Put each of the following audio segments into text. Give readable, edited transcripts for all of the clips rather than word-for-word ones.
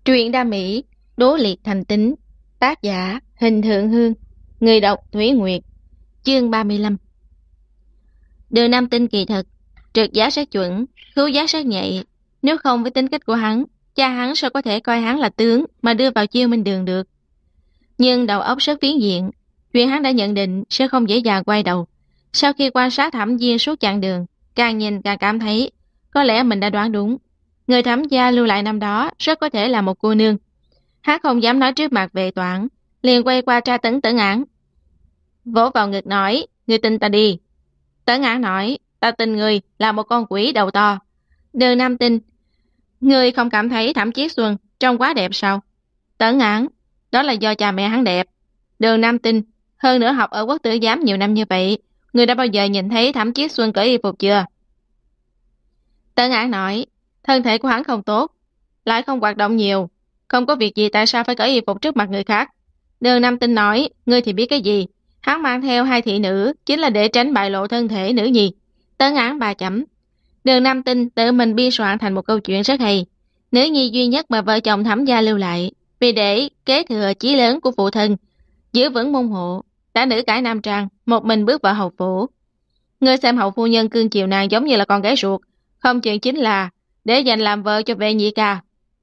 Truyện đam mỹ, đố liệt thành tính, tác giả Hình Thượng Hương, người đọc Thủy Nguyệt, chương 35. Đường Nam Tinh kỳ thật, trượt giá sát chuẩn, khứu giá sát nhạy, nếu không với tính cách của hắn, cha hắn sao có thể coi hắn là tướng mà đưa vào Chiêu Minh Đường được. Nhưng đầu óc rất phiến diện, chuyện hắn đã nhận định sẽ không dễ dàng quay đầu. Sau khi quan sát Thẩm Viên suốt chặng đường, càng nhìn càng cảm thấy có lẽ mình đã đoán đúng. Người Thẩm gia lưu lại năm đó rất có thể là một cô nương. Hắn không dám nói trước mặt Vệ Toản, liền quay qua tra tấn Tấn Ảng. Vỗ vào ngực nói, ngươi tin ta đi. Tấn Ảng nói, ta tin ngươi là một con quỷ đầu to. Đường Nam tin, ngươi không cảm thấy Thẩm Chiết Xuân trông quá đẹp sao? Tấn Ảng, đó là do cha mẹ hắn đẹp. Đường Nam tin, hơn nữa học ở quốc tử giám nhiều năm như vậy, ngươi đã bao giờ nhìn thấy Thẩm Chiết Xuân cởi y phục chưa? Tấn Ảng nói, thân thể của hắn không tốt, lại không hoạt động nhiều, không có việc gì tại sao phải cởi y phục trước mặt người khác. Đường Nam Tinh nói, ngươi thì biết cái gì, hắn mang theo hai thị nữ chính là để tránh bại lộ thân thể nữ nhi. Tấn Ảng 3 chấm. Đường Nam Tinh tự mình biên soạn thành một câu chuyện rất hay. Nữ nhi duy nhất mà vợ chồng Thẩm gia lưu lại, vì để kế thừa chí lớn của phụ thân, giữ vững môn hộ, đã nữ cải nam trang, một mình bước vào hầu phủ. Ngươi xem hậu phu nhân cưng chiều nàng giống như là con gái ruột, không chuyện chính là để dành làm vợ cho Vệ nhị ca.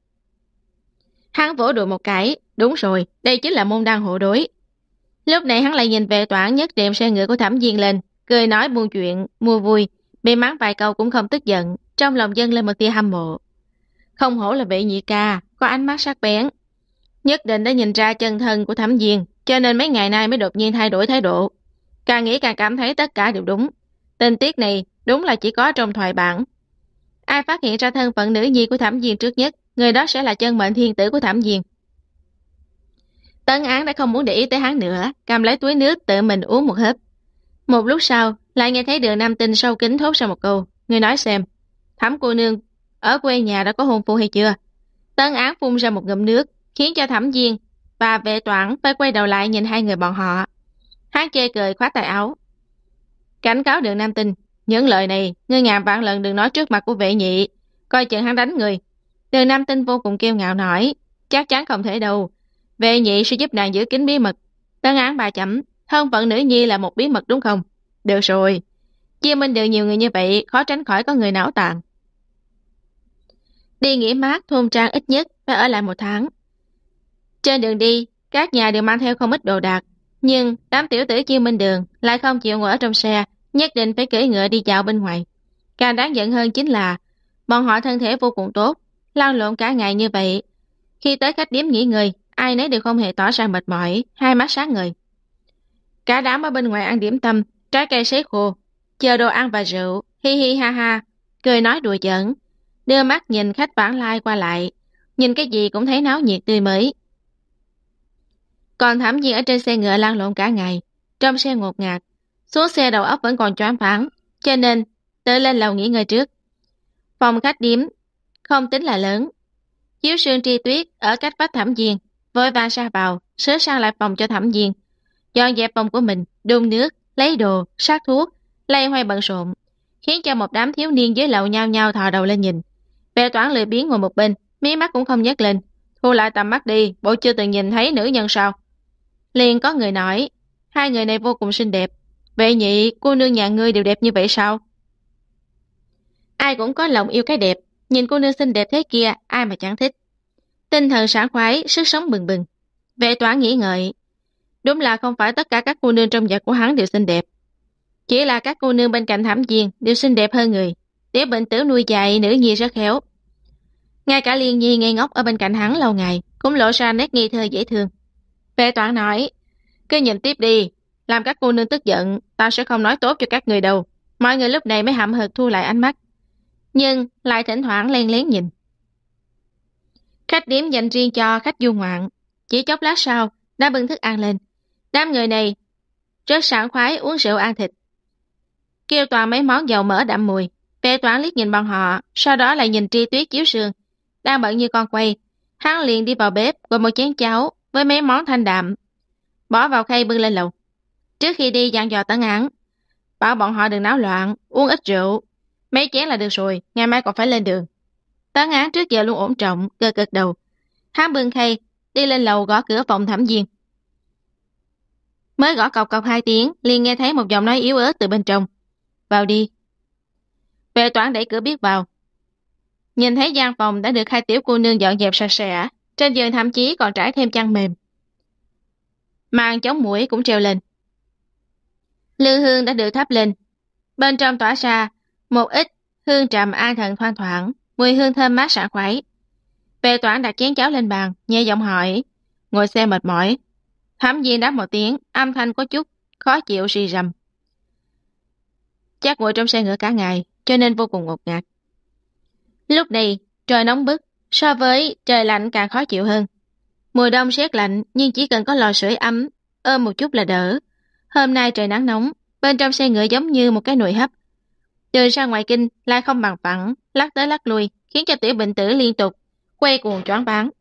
Hắn vỗ đùi một cái, đúng rồi, đây chính là môn đăng hộ đối. Lúc này hắn lại nhìn Vệ Toản nhấc rèm xe ngựa của Thẩm Viên lên, cười nói buôn chuyện, mua vui, bị mắng vài câu cũng không tức giận, trong lòng dâng lên một tia hâm mộ. Không hổ là Vệ nhị ca, có ánh mắt sắc bén, nhất định đã nhìn ra chân thân của Thẩm Viên, cho nên mấy ngày nay mới đột nhiên thay đổi thái độ. Càng nghĩ càng cảm thấy tất cả đều đúng. Tình tiết này đúng là chỉ có trong thoại bản. Ai phát hiện ra thân phận nữ nhi của Thẩm Viên trước nhất, người đó sẽ là chân mệnh thiên tử của Thẩm Viên. Tấn Áng đã không muốn để ý tới hắn nữa, cầm lấy túi nước tự mình uống một hớp. Một lúc sau, lại nghe thấy Đường Nam Tinh sâu kín thốt ra một câu, người nói xem, Thẩm cô nương ở quê nhà đã có hôn phu hay chưa? Tấn Áng phun ra một ngụm nước, khiến cho Thẩm Viên và Vệ Toản phải quay đầu lại nhìn hai người bọn họ. Hắn chê cười khoát tay áo, cảnh cáo Đường Nam Tinh, những lời này ngươi ngàn vạn lần đừng nói trước mặt của Vệ nhị, coi chừng hắn đánh người. Đường Nam Tinh vô cùng kiêu ngạo nói, chắc chắn không thể đâu, Vệ nhị sẽ giúp nàng giữ kín bí mật. Tấn Áng 3 chấm, thân phận nữ nhi là một bí mật đúng không? Được rồi, Chia Minh Đường nhiều người như vậy, khó tránh khỏi có người não tàn. Đi nghỉ mát thôn trang ít nhất phải ở lại 1 tháng. Trên đường đi, các nhà đều mang theo không ít đồ đạc, nhưng đám tiểu tử Chia Minh Đường lại không chịu ngồi ở trong xe, nhất định phải cưỡi ngựa đi dạo bên ngoài. Càng đáng giận hơn chính là bọn họ thân thể vô cùng tốt, lao lộn cả ngày như vậy. Khi tới khách điếm nghỉ ngơi, ai nấy đều không hề tỏ ra mệt mỏi, hai mắt sáng ngời. Cả đám ở bên ngoài ăn điểm tâm, trái cây sấy khô, chờ đồ ăn và rượu, hi hi ha ha, cười nói đùa giỡn, đưa mắt nhìn khách vãng lai qua lại, nhìn cái gì cũng thấy náo nhiệt tươi mới. Còn Thẩm Viên ở trên xe ngựa lăn lộn cả ngày, trong xe ngột ngạt, xuống xe đầu óc vẫn còn choáng váng, cho nên tự lên lầu nghỉ ngơi trước. Phòng khách điếm không tính là lớn. Chiếu Sương Tri Tuyết ở cách vách Thẩm Viên, vội vàng ra vào, sửa sang lại phòng cho Thẩm Viên, dọn dẹp phòng của mình, đun nước, lấy đồ, sát thuốc, loay hoay bận rộn, khiến cho một đám thiếu niên dưới lầu nhao nhao thò đầu lên nhìn. Vệ Toản lười biếng ngồi một bên, mí mắt cũng không nhấc lên, thu lại tầm mắt đi, bộ chưa từng nhìn thấy nữ nhân sao? Liền có người nói, hai người này vô cùng xinh đẹp. Vệ nhị, cô nương nhà ngươi đều đẹp như vậy sao? Ai cũng có lòng yêu cái đẹp, nhìn cô nương xinh đẹp thế kia, ai mà chẳng thích. Tinh thần sảng khoái, sức sống bừng bừng. Vệ Toản nghĩ ngợi, đúng là không phải tất cả các cô nương trong dạ của hắn đều xinh đẹp. Chỉ là các cô nương bên cạnh Thẩm Viên đều xinh đẹp hơn người. Tiểu bệnh tử nuôi dạy nữ nhi rất khéo. Ngay cả Liên Nhi ngây ngốc ở bên cạnh hắn lâu ngày cũng lộ ra nét ngây thơ dễ thương. Vệ Toản nói, cứ nhìn tiếp đi, làm các cô nương tức giận, ta sẽ không nói tốt cho các người đâu. Mọi người lúc này mới hậm hực thu lại ánh mắt, nhưng lại thỉnh thoảng len lén nhìn. Khách điếm dành riêng cho khách du ngoạn, chỉ chốc lát sau đã bưng thức ăn lên. Đám người này rất sảng khoái uống rượu ăn thịt, kêu toàn mấy món dầu mỡ đậm mùi. Vệ Toản liếc nhìn bọn họ, sau đó lại nhìn Tri Tuyết Chiếu Sương đang bận như con quay. Hắn liền đi vào bếp gọi một chén cháo với mấy món thanh đạm, bỏ vào khay bưng lên lầu. Trước khi đi dặn dò Tấn Áng, bảo bọn họ đừng náo loạn, uống ít rượu, mấy chén là được rồi, ngày mai còn phải lên đường. Tấn Áng trước giờ luôn ổn trọng, gật gật đầu. Hắn bưng khay, đi lên lầu gõ cửa phòng Thẩm Viên. Mới gõ cộc cộc 2 tiếng, liền nghe thấy một giọng nói yếu ớt từ bên trong. Vào đi. Vệ Toản đẩy cửa bước vào. Nhìn thấy gian phòng đã được 2 tiểu cô nương dọn dẹp sạch sẽ, trên giường thậm chí còn trải thêm chăn mềm. Màn chống muỗi cũng treo lên. Lư hương đã được thắp lên. Bên trong tỏa ra một ít hương trầm an thần thoang thoảng, mùi hương thơm mát sảng khoái. Vệ Toản đặt chén cháo lên bàn, nhẹ giọng hỏi, ngồi xe mệt mỏi. Thẩm Viên đáp một tiếng, âm thanh có chút khó chịu rì rầm. Chắc ngồi trong xe ngựa cả ngày, cho nên vô cùng ngột ngạt. Lúc này, trời nóng bức, so với trời lạnh càng khó chịu hơn. Mùa đông rét lạnh, nhưng chỉ cần có lò sưởi ấm, ôm một chút là đỡ. Hôm nay trời nắng nóng, bên trong xe ngựa giống như một cái nồi hấp. Từ ra ngoài kinh, lại không bằng phẳng, lắc tới lắc lui, khiến cho tiểu bệnh tử liên tục quay cuồng choáng váng.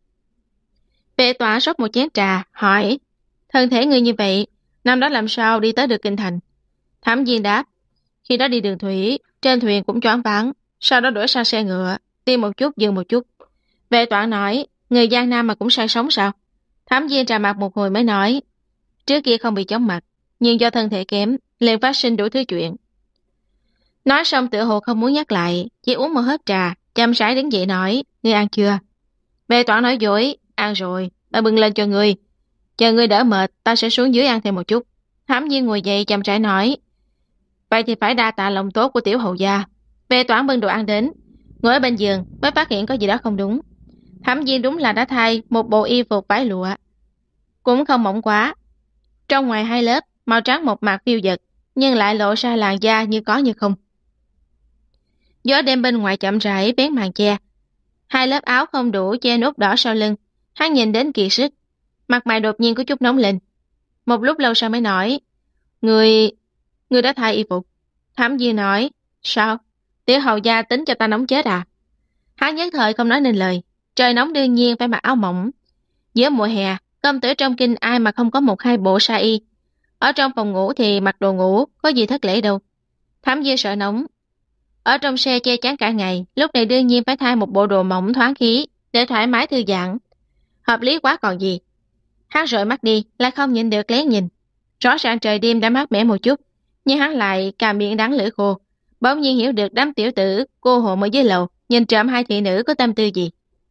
Vệ Toản rót một chén trà, hỏi, thân thể ngươi như vậy, năm đó làm sao đi tới được kinh thành? Thẩm Viên đáp, khi đó đi đường thủy, trên thuyền cũng choáng váng, sau đó đuổi sang xe ngựa, đi một chút dừng một chút. Vệ Toản nói, người Giang Nam mà cũng say sống sao? Thẩm Viên trà mặt một hồi mới nói, trước kia không bị chóng mặt, nhưng do thân thể kém, liền phát sinh đủ thứ chuyện. Nói xong tựa hồ không muốn nhắc lại, chỉ uống một hớp trà, chậm rãi đứng dậy nói, ngươi ăn chưa? Vệ Toản nói dối, ăn rồi, ta bưng lên cho ngươi. Chờ ngươi đỡ mệt, ta sẽ xuống dưới ăn thêm một chút. Thẩm Viên ngồi dậy chậm rãi nói, vậy thì phải đa tạ lòng tốt của tiểu hầu gia. Vệ Toản bưng đồ ăn đến, ngồi ở bên giường mới phát hiện có gì đó không đúng. Thẩm Viên đúng là đã thay một bộ y phục vải lụa, cũng không mỏng quá. Trong ngoài 2 lớp, màu trắng một mặt phiêu dật, nhưng lại lộ ra làn da như có như không. Gió đêm bên ngoài chậm rãi vén màn che. 2 lớp áo không đủ che nút đỏ sau lưng. Hắn nhìn đến kỳ sức, mặt mày đột nhiên có chút nóng lên. Một lúc lâu sau mới nói, Người đã thay y phục. Thẩm Viên nói, sao? Tiểu hầu gia tính cho ta nóng chết à? Hắn nhất thời không nói nên lời. Trời nóng đương nhiên phải mặc áo mỏng. Giữa mùa hè, công tử trong kinh ai mà không có 1-2 bộ sa y. Ở trong phòng ngủ thì mặc đồ ngủ, có gì thất lễ đâu. Thẩm Viên sợ nóng. Ở trong xe che chắn cả ngày, lúc này đương nhiên phải thay một bộ đồ mỏng thoáng khí, để thoải mái thư giãn. Hợp lý quá còn gì. Hắn rời mắt đi, lại không nhìn được lén nhìn. Rõ ràng trời đêm đã mát mẻ một chút, nhưng hắn lại cà miệng đắng lưỡi khô. Bỗng nhiên hiểu được đám tiểu tử, cô hộ ở dưới lầu, nhìn trộm 2 thị nữ có tâm tư gì.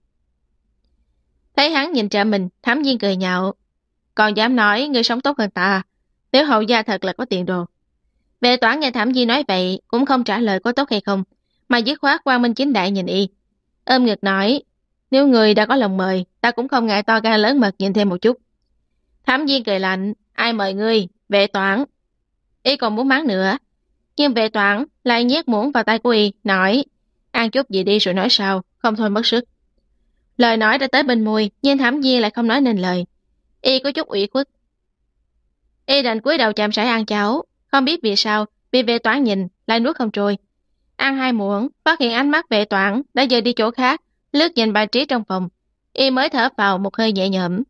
Thấy hắn nhìn trộm mình, Thẩm Viên cười nhạo. Còn dám nói ngươi sống tốt hơn ta, tiểu hậu gia thật là có tiền đồ. Vệ Toản nghe Thẩm Viên nói vậy, cũng không trả lời có tốt hay không, mà dứt khoát quang minh chính đại nhìn y. Ôm ngực nói, nếu người đã có lòng mời, ta cũng không ngại to gan lớn mật nhìn thêm một chút. Thẩm Viên cười lạnh, ai mời ngươi, Vệ Toản. Y còn muốn mắng nữa, nhưng Vệ Toản lại nhét muỗng vào tay của y, nói, ăn chút gì đi rồi nói sao, không thôi mất sức. Lời nói đã tới bên môi, nhưng Thẩm Viên lại không nói nên lời. Y có chút ủy khuất. Y đành cúi đầu chậm rãi ăn cháo, không biết vì sao, bị Vệ Toản nhìn, lại nuốt không trôi. Ăn 2 muỗng, phát hiện ánh mắt Vệ Toản đã dời đi chỗ khác, lướt nhìn bài trí trong phòng. Y mới thở vào một hơi nhẹ nhõm.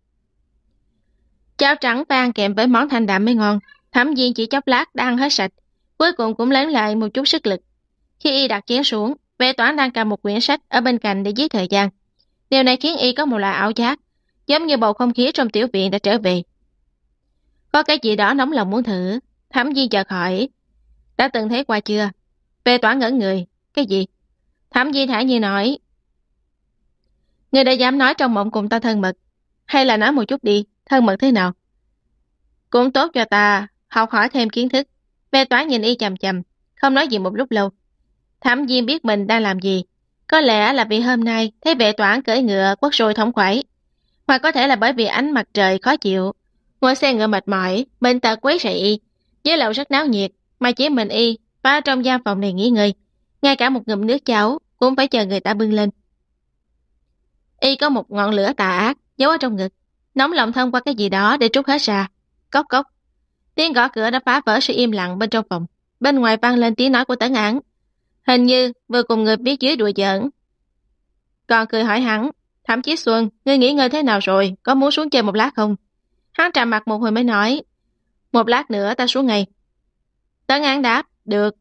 Cháo trắng phải ăn kèm với món thanh đạm mới ngon. Thẩm Viên chỉ chốc lát đã ăn hết sạch, cuối cùng cũng lấy lại một chút sức lực. Khi y đặt chén xuống, Vệ Toản đang cầm một quyển sách ở bên cạnh để giết thời gian. Điều này khiến y có một loại ảo giác, giống như bầu không khí trong tiểu viện đã trở về. Có cái gì đó nóng lòng muốn thử. Thẩm Viên chợt hỏi, đã từng thấy qua chưa? Vệ Toản ngẩn người, cái gì? Thẩm Viên thản nhiên nói, ngươi đã dám nói trong mộng cùng ta thân mật, hay là nói một chút đi, thân mật thế nào? Cũng tốt cho ta học hỏi thêm kiến thức. Vệ Toản nhìn y chằm chằm, không nói gì một lúc lâu. Thẩm Viên biết mình đang làm gì, có lẽ là vì hôm nay thấy Vệ Toản cưỡi ngựa quất rồi thống khoái, hoặc có thể là bởi vì ánh mặt trời khó chịu, ngồi xe ngựa mệt mỏi, bệnh tật quấy rầy y. Dưới lầu rất náo nhiệt, mà chỉ mình y và trong gian phòng này nghỉ ngơi, ngay cả một ngụm nước cháo cũng phải chờ người ta bưng lên. Y có một ngọn lửa tà ác giấu ở trong ngực, nóng lòng thông qua cái gì đó để trút hết ra. Cốc cốc. Tiếng gõ cửa đã phá vỡ sự im lặng bên trong phòng. Bên ngoài vang lên tiếng nói của Tấn Án, hình như vừa cùng người biết dưới đùa giỡn. Còn cười hỏi hắn, Thẩm Chí Xuân, ngươi nghỉ ngơi thế nào rồi, có muốn xuống chơi một lát không? Hắn trầm mặt một hồi mới nói, một lát nữa ta xuống ngay. Tấn Án đáp, được.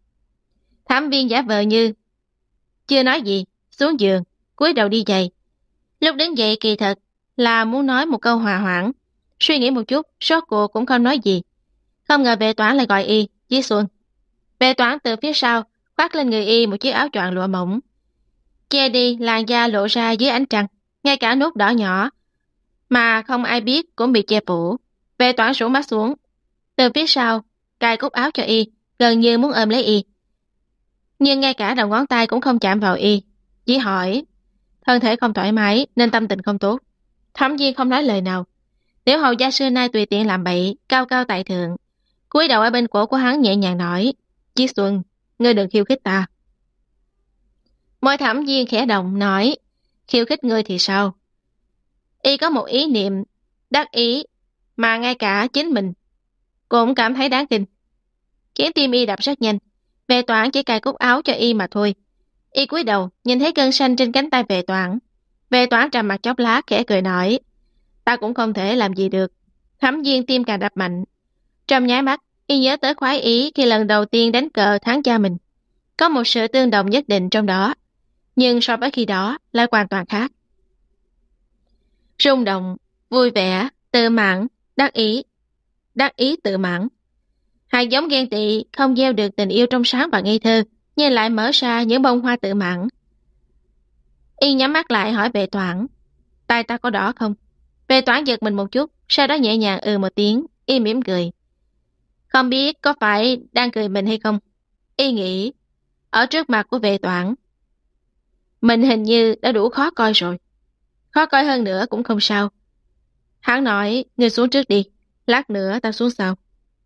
Thẩm Viên giả vờ như chưa nói gì, xuống giường, cúi đầu đi giày. Lúc đứng dậy kỳ thật là muốn nói một câu hòa hoãn. Suy nghĩ một chút, rốt cuộc cũng không nói gì. Không ngờ vệ toán lại gọi y, Chí Xuân. Vệ toán từ phía sau, khoác lên người y một chiếc áo choàng lụa mỏng. Che đi làn da lộ ra dưới ánh trăng, ngay cả nốt đỏ nhỏ. Mà không ai biết cũng bị che phủ. Vệ toán rũ mắt xuống. Từ phía sau, cài cúc áo cho y, gần như muốn ôm lấy y. Nhưng ngay cả đầu ngón tay cũng không chạm vào y. Chỉ hỏi, thân thể không thoải mái nên tâm tình không tốt. Thẩm Viên không nói lời nào. Tiểu hầu gia xưa nay tùy tiện làm bậy, cao cao tại thượng. Cúi đầu ở bên cổ của hắn nhẹ nhàng nói, Chí Xuân, ngươi đừng khiêu khích ta. Môi Thẩm Viên khẽ động nói, khiêu khích ngươi thì sao? Y có một ý niệm đắc ý mà ngay cả chính mình cũng cảm thấy đáng kinh. Khiến tim y đập rất nhanh. Vệ Toản chỉ cài cúc áo cho y mà thôi. Y cúi đầu nhìn thấy cơn xanh trên cánh tay Vệ Toản. Vệ Toản trầm mặt chốc lát khẽ cười nói, ta cũng không thể làm gì được. Thẩm Viên tim càng đập mạnh. Trong nháy mắt, y nhớ tới khoái ý khi lần đầu tiên đánh cờ thắng cha mình. Có một sự tương đồng nhất định trong đó, nhưng so với khi đó lại hoàn toàn khác. Rung động, vui vẻ, tự mãn, đắc ý tự mãn. Hạt giống ghen tị không gieo được tình yêu trong sáng và ngây thơ, nhưng lại mở ra những bông hoa tự mãn. Y nhắm mắt lại hỏi Vệ Toản, tay ta có đỏ không? Vệ Toản giật mình một chút, sau đó nhẹ nhàng một tiếng, y mỉm cười. Không biết có phải đang cười mình hay không? Y nghĩ, ở trước mặt của Vệ Toản, mình hình như đã đủ khó coi rồi. Khó coi hơn nữa cũng không sao. Hắn nói, ngươi xuống trước đi, lát nữa ta xuống sau.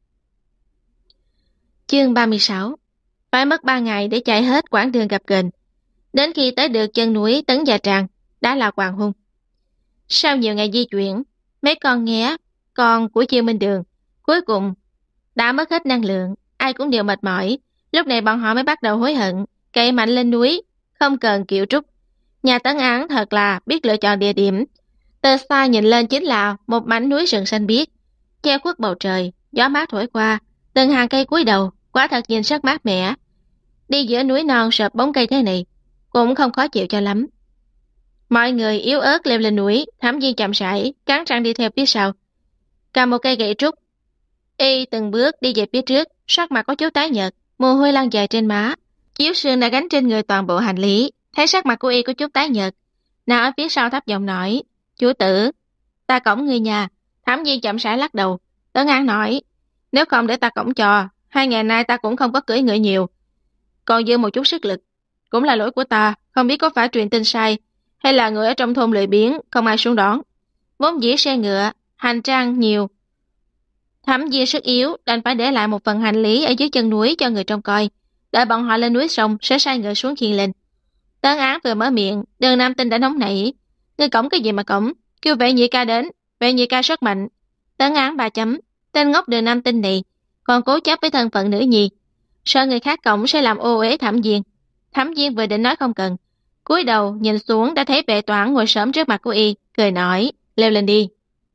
Chương 36. Phải mất 3 ngày để chạy hết quãng đường gập ghềnh. Đến khi tới được chân núi Tấn Gia Tràng, đã là hoàng hôn. Sau nhiều ngày di chuyển, mấy con nghé, con của Chiêu Minh Đường, cuối cùng đã mất hết năng lượng, ai cũng đều mệt mỏi. Lúc này bọn họ mới bắt đầu hối hận, cậy mạnh lên núi, không cần kiệu trúc. Nhà Tấn Án thật là biết lựa chọn địa điểm. Từ xa nhìn lên chính là một mảnh núi rừng xanh biếc, che khuất bầu trời, gió mát thổi qua, từng hàng cây cúi đầu, quả thật nhìn rất mát mẻ. Đi giữa núi non sợp bóng cây thế này, cũng không khó chịu cho lắm. Mọi người yếu ớt leo lên núi, Thẩm Viên chậm rãi, cắn răng đi theo phía sau. Cầm một cây gậy trúc, y từng bước đi về phía trước, sắc mặt có chút tái nhợt, mồ hôi lan dài trên má. Chiếu sương đã gánh trên người toàn bộ hành lý, thấy sắc mặt của y có chút tái nhợt. Nàng ở phía sau thấp giọng nói, chủ tử, ta cõng người nhà. Thẩm Viên chậm rãi lắc đầu. Tấn An nói, nếu không để ta cõng cho, 2 ngày nay ta cũng không có cưỡi ngựa nhiều, còn dư một chút sức lực. Cũng là lỗi của ta, không biết có phải truyền tin sai, hay là người ở trong thôn lười biếng, không ai xuống đón. Vốn dĩ xe ngựa, hành trang nhiều. Thẩm Viên sức yếu, đành phải để lại một phần hành lý ở dưới chân núi cho người trông coi. Đợi bọn họ lên núi xong, sẽ sai ngựa xuống khiêng lên. Tấn Án vừa mở miệng, Đường Nam Tinh đã nóng nảy. Ngươi cõng cái gì mà cõng? Kêu vệ nhị ca đến, vệ nhị ca rất mạnh. Tấn Án 3 chấm, tên ngốc Đường Nam Tinh này, còn cố chấp với thân phận nữ nhi. Sợ người khác cõng sẽ làm ô uế Thẩm Viên. Thẩm Viên vừa định nói không cần, cúi đầu nhìn xuống đã thấy Vệ Toản ngồi xổm trước mặt của y, cười nói, leo lên đi.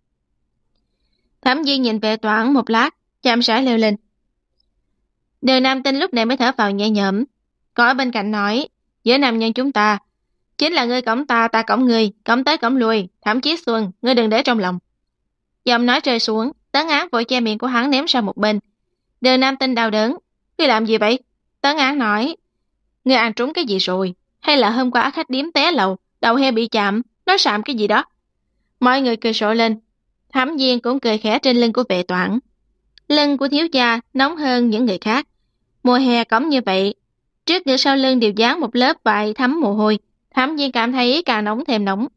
Thẩm Viên nhìn Vệ Toản một lát, chậm rãi leo lên. Đường Nam Tinh lúc này mới thở vào nhẹ nhõm, còn ở bên cạnh nói, giữa nam nhân chúng ta, chính là ngươi cõng ta, ta cõng ngươi, cõng tới cõng lui, Thẩm Chí Xuân, ngươi đừng để trong lòng. Giọng nói rơi xuống, Tấn Án vội che miệng của hắn ném sang một bên. Đường Nam Tinh đau đớn, ngươi làm gì vậy? Tấn Án nói, ngươi ăn trúng cái gì rồi? Hay là hôm qua khách điếm té lầu, đầu heo bị chạm, nói sạm cái gì đó? Mọi người cười rộ lên. Thẩm Viên cũng cười khẽ trên lưng của Vệ Toản. Lưng của thiếu gia nóng hơn những người khác. Mùa hè cõng như vậy, trước ngực sau lưng đều dán một lớp vải thấm mồ hôi. Thẩm Viên cảm thấy càng nóng thêm nóng.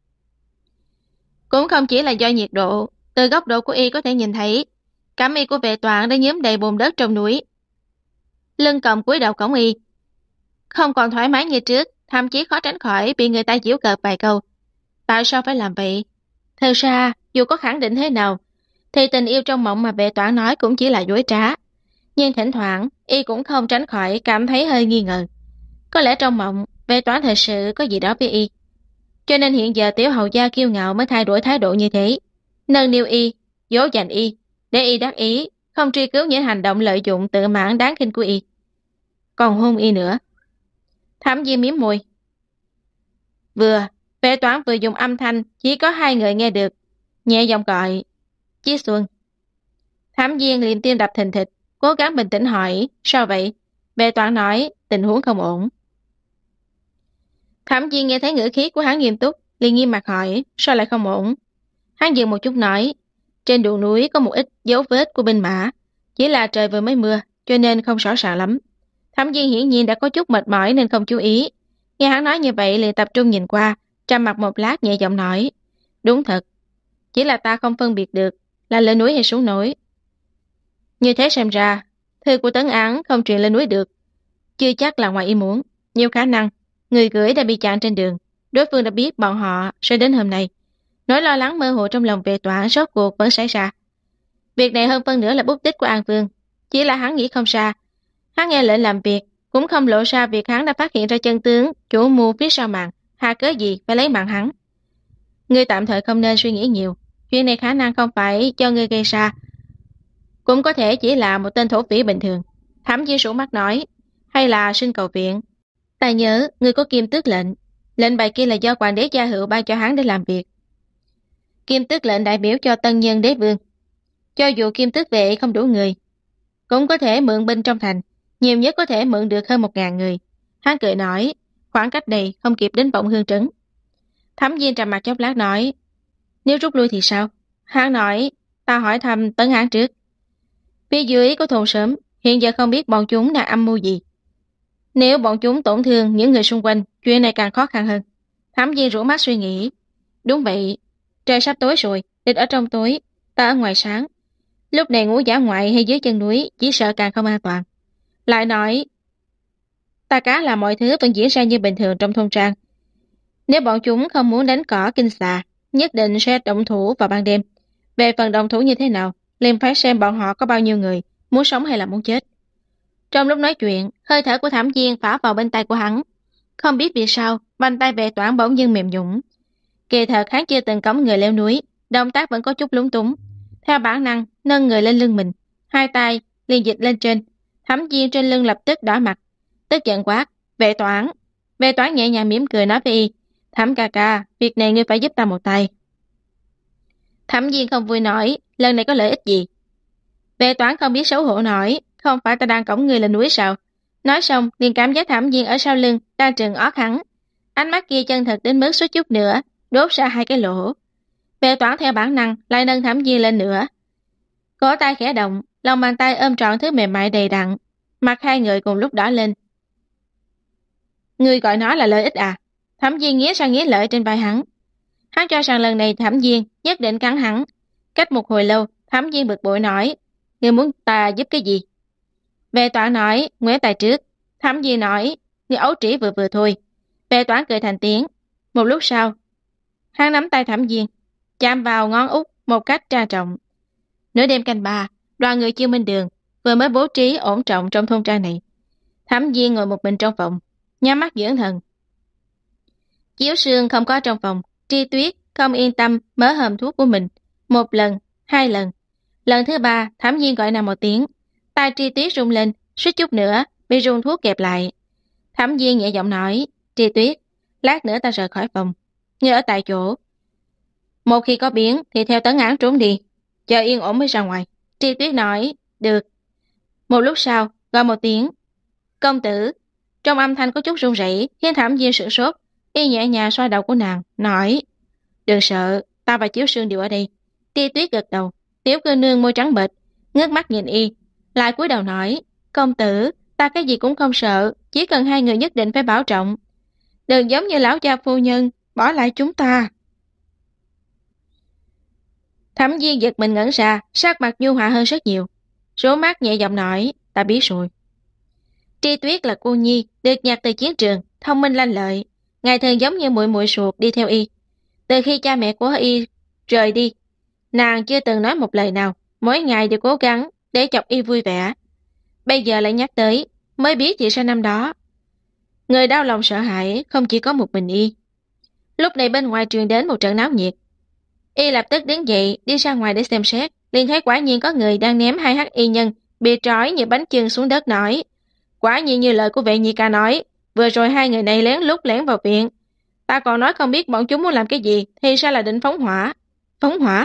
Cũng không chỉ là do nhiệt độ, từ góc độ của y có thể nhìn thấy, cẩm y của Vệ Toản đã nhuốm đầy bùn đất trong núi. Lưng còng cúi đầu cõng y, không còn thoải mái như trước, thậm chí khó tránh khỏi bị người ta giễu cợt vài câu. Tại sao phải làm vậy? Thật ra, dù có khẳng định thế nào, thì tình yêu trong mộng mà Vệ Toản nói cũng chỉ là dối trá. Nhưng thỉnh thoảng, y cũng không tránh khỏi cảm thấy hơi nghi ngờ. Có lẽ trong mộng, Vệ Toản thật sự có gì đó với y. Cho nên hiện giờ tiểu hầu gia kiêu ngạo mới thay đổi thái độ như thế. Nâng niu y, dỗ dành y, để y đắc ý, không truy cứu những hành động lợi dụng tự mãn đáng khinh của y. Còn hôn y nữa. Thẩm Viên mím môi. Vừa, Vệ Toán vừa dùng âm thanh chỉ có hai người nghe được, nhẹ giọng gọi, Chí Xuân. Thám viên liền tim đập thình thịch, cố gắng bình tĩnh hỏi, sao vậy? Vệ Toán nói, tình huống không ổn. Thám viên nghe thấy ngữ khí của hắn nghiêm túc, liền nghiêm mặt hỏi, sao lại không ổn? Hắn dừng một chút nói, trên đường núi có một ít dấu vết của binh mã, chỉ là trời vừa mới mưa, cho nên không rõ ràng lắm. Thám viên hiển nhiên đã có chút mệt mỏi nên không chú ý. Nghe hắn nói như vậy liền tập trung nhìn qua, trầm mặt một lát nhẹ giọng nói, đúng thật, chỉ là ta không phân biệt được là lên núi hay xuống núi. Như thế xem ra, thư của Tấn Án không truyền lên núi được, chưa chắc là ngoài ý muốn, nhiều khả năng người gửi đã bị chặn trên đường, đối phương đã biết bọn họ sẽ đến hôm nay. Nỗi lo lắng mơ hồ trong lòng Vệ Toán rốt cuộc vẫn xảy ra. Việc này hơn phân nửa là bút tích của An Vương, chỉ là hắn nghĩ không ra. Hắn nghe lệnh làm việc, cũng không lộ ra việc hắn đã phát hiện ra chân tướng chủ mưu phía sau màn, hà cớ gì phải lấy mạng hắn. Ngươi tạm thời không nên suy nghĩ nhiều, chuyện này khả năng không phải cho ngươi gây ra, cũng có thể chỉ là một tên thổ phỉ bình thường. Thẩm Di sủ mắt nói, hay là xin cầu viện. Ta nhớ ngươi có kim tước lệnh, lệnh bài kia là do hoàng đế gia hữu ban cho hắn để làm việc. Kim tước lệnh đại biểu cho tân nhân đế vương, cho dù kim tước vệ không đủ người, cũng có thể mượn binh trong thành, nhiều nhất có thể mượn được hơn 1000 người. Hắn cười nói, khoảng cách này không kịp đến Vọng Hương trấn. Thẩm Viên trầm mặt chốc lát nói, nếu rút lui thì sao? Hắn nói, ta hỏi thăm Tấn Án trước. Phía dưới có thôn sớm, hiện giờ không biết bọn chúng đang âm mưu gì. Nếu bọn chúng tổn thương những người xung quanh, chuyện này càng khó khăn hơn. Thẩm Viên rũ mắt suy nghĩ, đúng vậy, trời sắp tối rồi, địch ở trong tối, ta ở ngoài sáng. Lúc này ngủ dã ngoại hay dưới chân núi chỉ sợ càng không an toàn. Lại nói, ta cá là mọi thứ vẫn diễn ra như bình thường trong thôn trang. Nếu bọn chúng không muốn đánh cỏ kinh xà, nhất định sẽ động thủ vào ban đêm. Về phần động thủ như thế nào, liền phải xem bọn họ có bao nhiêu người, muốn sống hay là muốn chết. Trong lúc nói chuyện, hơi thở của Thẩm Viên phả vào bên tay của hắn. Không biết vì sao, bàn tay Vệ Toán bỗng dưng mềm nhũn. Kỳ thật hắn chưa từng cõng người leo núi, động tác vẫn có chút lúng túng. Theo bản năng, nâng người lên lưng mình, hai tay liền dịch lên trên. Thẩm Viên trên lưng lập tức đỏ mặt, tức giận quát, Vệ Toán. Vệ Toán nhẹ nhàng mỉm cười nói với y, Thẩm ca ca, việc này ngươi phải giúp ta một tay. Thẩm Viên không vui nói, lần này có lợi ích gì? Vệ Toán không biết xấu hổ nói, không phải ta đang cõng ngươi lên núi sao? Nói xong, liền cảm giác Thẩm Viên ở sau lưng đang trừng ót hắn. Ánh mắt kia chân thật đến mức suýt chút nữa đốt ra hai cái lỗ. Vệ Toán theo bản năng lại nâng Thẩm Viên lên nữa. Cổ tay khẽ động, lòng bàn tay ôm trọn thứ mềm mại đầy đặn, mặt hai người cùng lúc đỏ lên. Ngươi gọi nó là lợi ích à? Thẩm Viên nghía sang nghía lợi trên vai hắn. Hắn cho rằng lần này Thẩm Viên nhất định cắn hắn. Cách một hồi lâu, Thẩm Viên bực bội nói, ngươi muốn ta giúp cái gì? Vệ Toán nói, ngoéo tay trước. Thẩm Viên nói, ngươi ấu trĩ vừa vừa thôi. Vệ Toán cười thành tiếng. Một lúc sau, hắn nắm tay Thẩm Viên, chạm vào ngón út một cách trang trọng. Nửa đêm canh ba, đoàn người Chiêu Minh Đường vừa mới bố trí ổn trọng trong thôn trang này. Thẩm Viên ngồi một mình trong phòng, nhắm mắt dưỡng thần. Chiếu Sương không có trong phòng, Tri Tuyết không yên tâm mở hòm thuốc của mình. Một lần, hai lần. Lần thứ ba, Thẩm Viên gọi nàng một tiếng. Tai Tri Tuyết rung lên, suýt chút nữa bị rung thuốc kẹp lại. Thẩm Viên nhẹ giọng nói, Tri Tuyết, lát nữa ta rời khỏi phòng, ngươi ở tại chỗ. Một khi có biến thì theo Tấn Án trốn đi, chờ yên ổn mới ra ngoài. Tri Tuyết nói, được. Một lúc sau, gọi một tiếng, công tử. Trong âm thanh có chút run rẩy, khiến Thẩm Viên sửng sốt. Y nhẹ nhàng xoa đầu của nàng, nói, đừng sợ, ta và Chiếu Sương đều ở đây. Tri Tuyết gật đầu, Tiểu cô nương môi trắng bệch, ngước mắt nhìn y, lại cúi đầu nói, công tử, ta cái gì cũng không sợ, chỉ cần hai người nhất định phải bảo trọng. Đừng giống như lão gia phu nhân, bỏ lại chúng ta. Thẩm Viên giật mình ngẩn ra, sắc mặt nhu hòa hơn rất nhiều. Rũ mắt nhẹ giọng nói, ta biết rồi. Tri Tuyết là cô nhi, được nhặt từ chiến trường, thông minh lanh lợi, ngày thường giống như muội muội ruột đi theo y. Từ khi cha mẹ của y rời đi, nàng chưa từng nói một lời nào, mỗi ngày đều cố gắng để chọc y vui vẻ. Bây giờ lại nhắc tới, mới biết chị sao năm đó. Người đau lòng sợ hãi không chỉ có một mình y. Lúc này bên ngoài truyền đến một trận náo nhiệt. Y lập tức đứng dậy đi ra ngoài để xem xét, liền thấy quả nhiên có người đang ném hai hắc y nhân bị trói như bánh chưng xuống đất, nói, quả nhiên như lời của vệ nhị ca nói, vừa rồi hai người này lén lút lẻn vào viện, Ta còn nói không biết bọn chúng muốn làm cái gì, thì sao là định phóng hỏa. Phóng hỏa?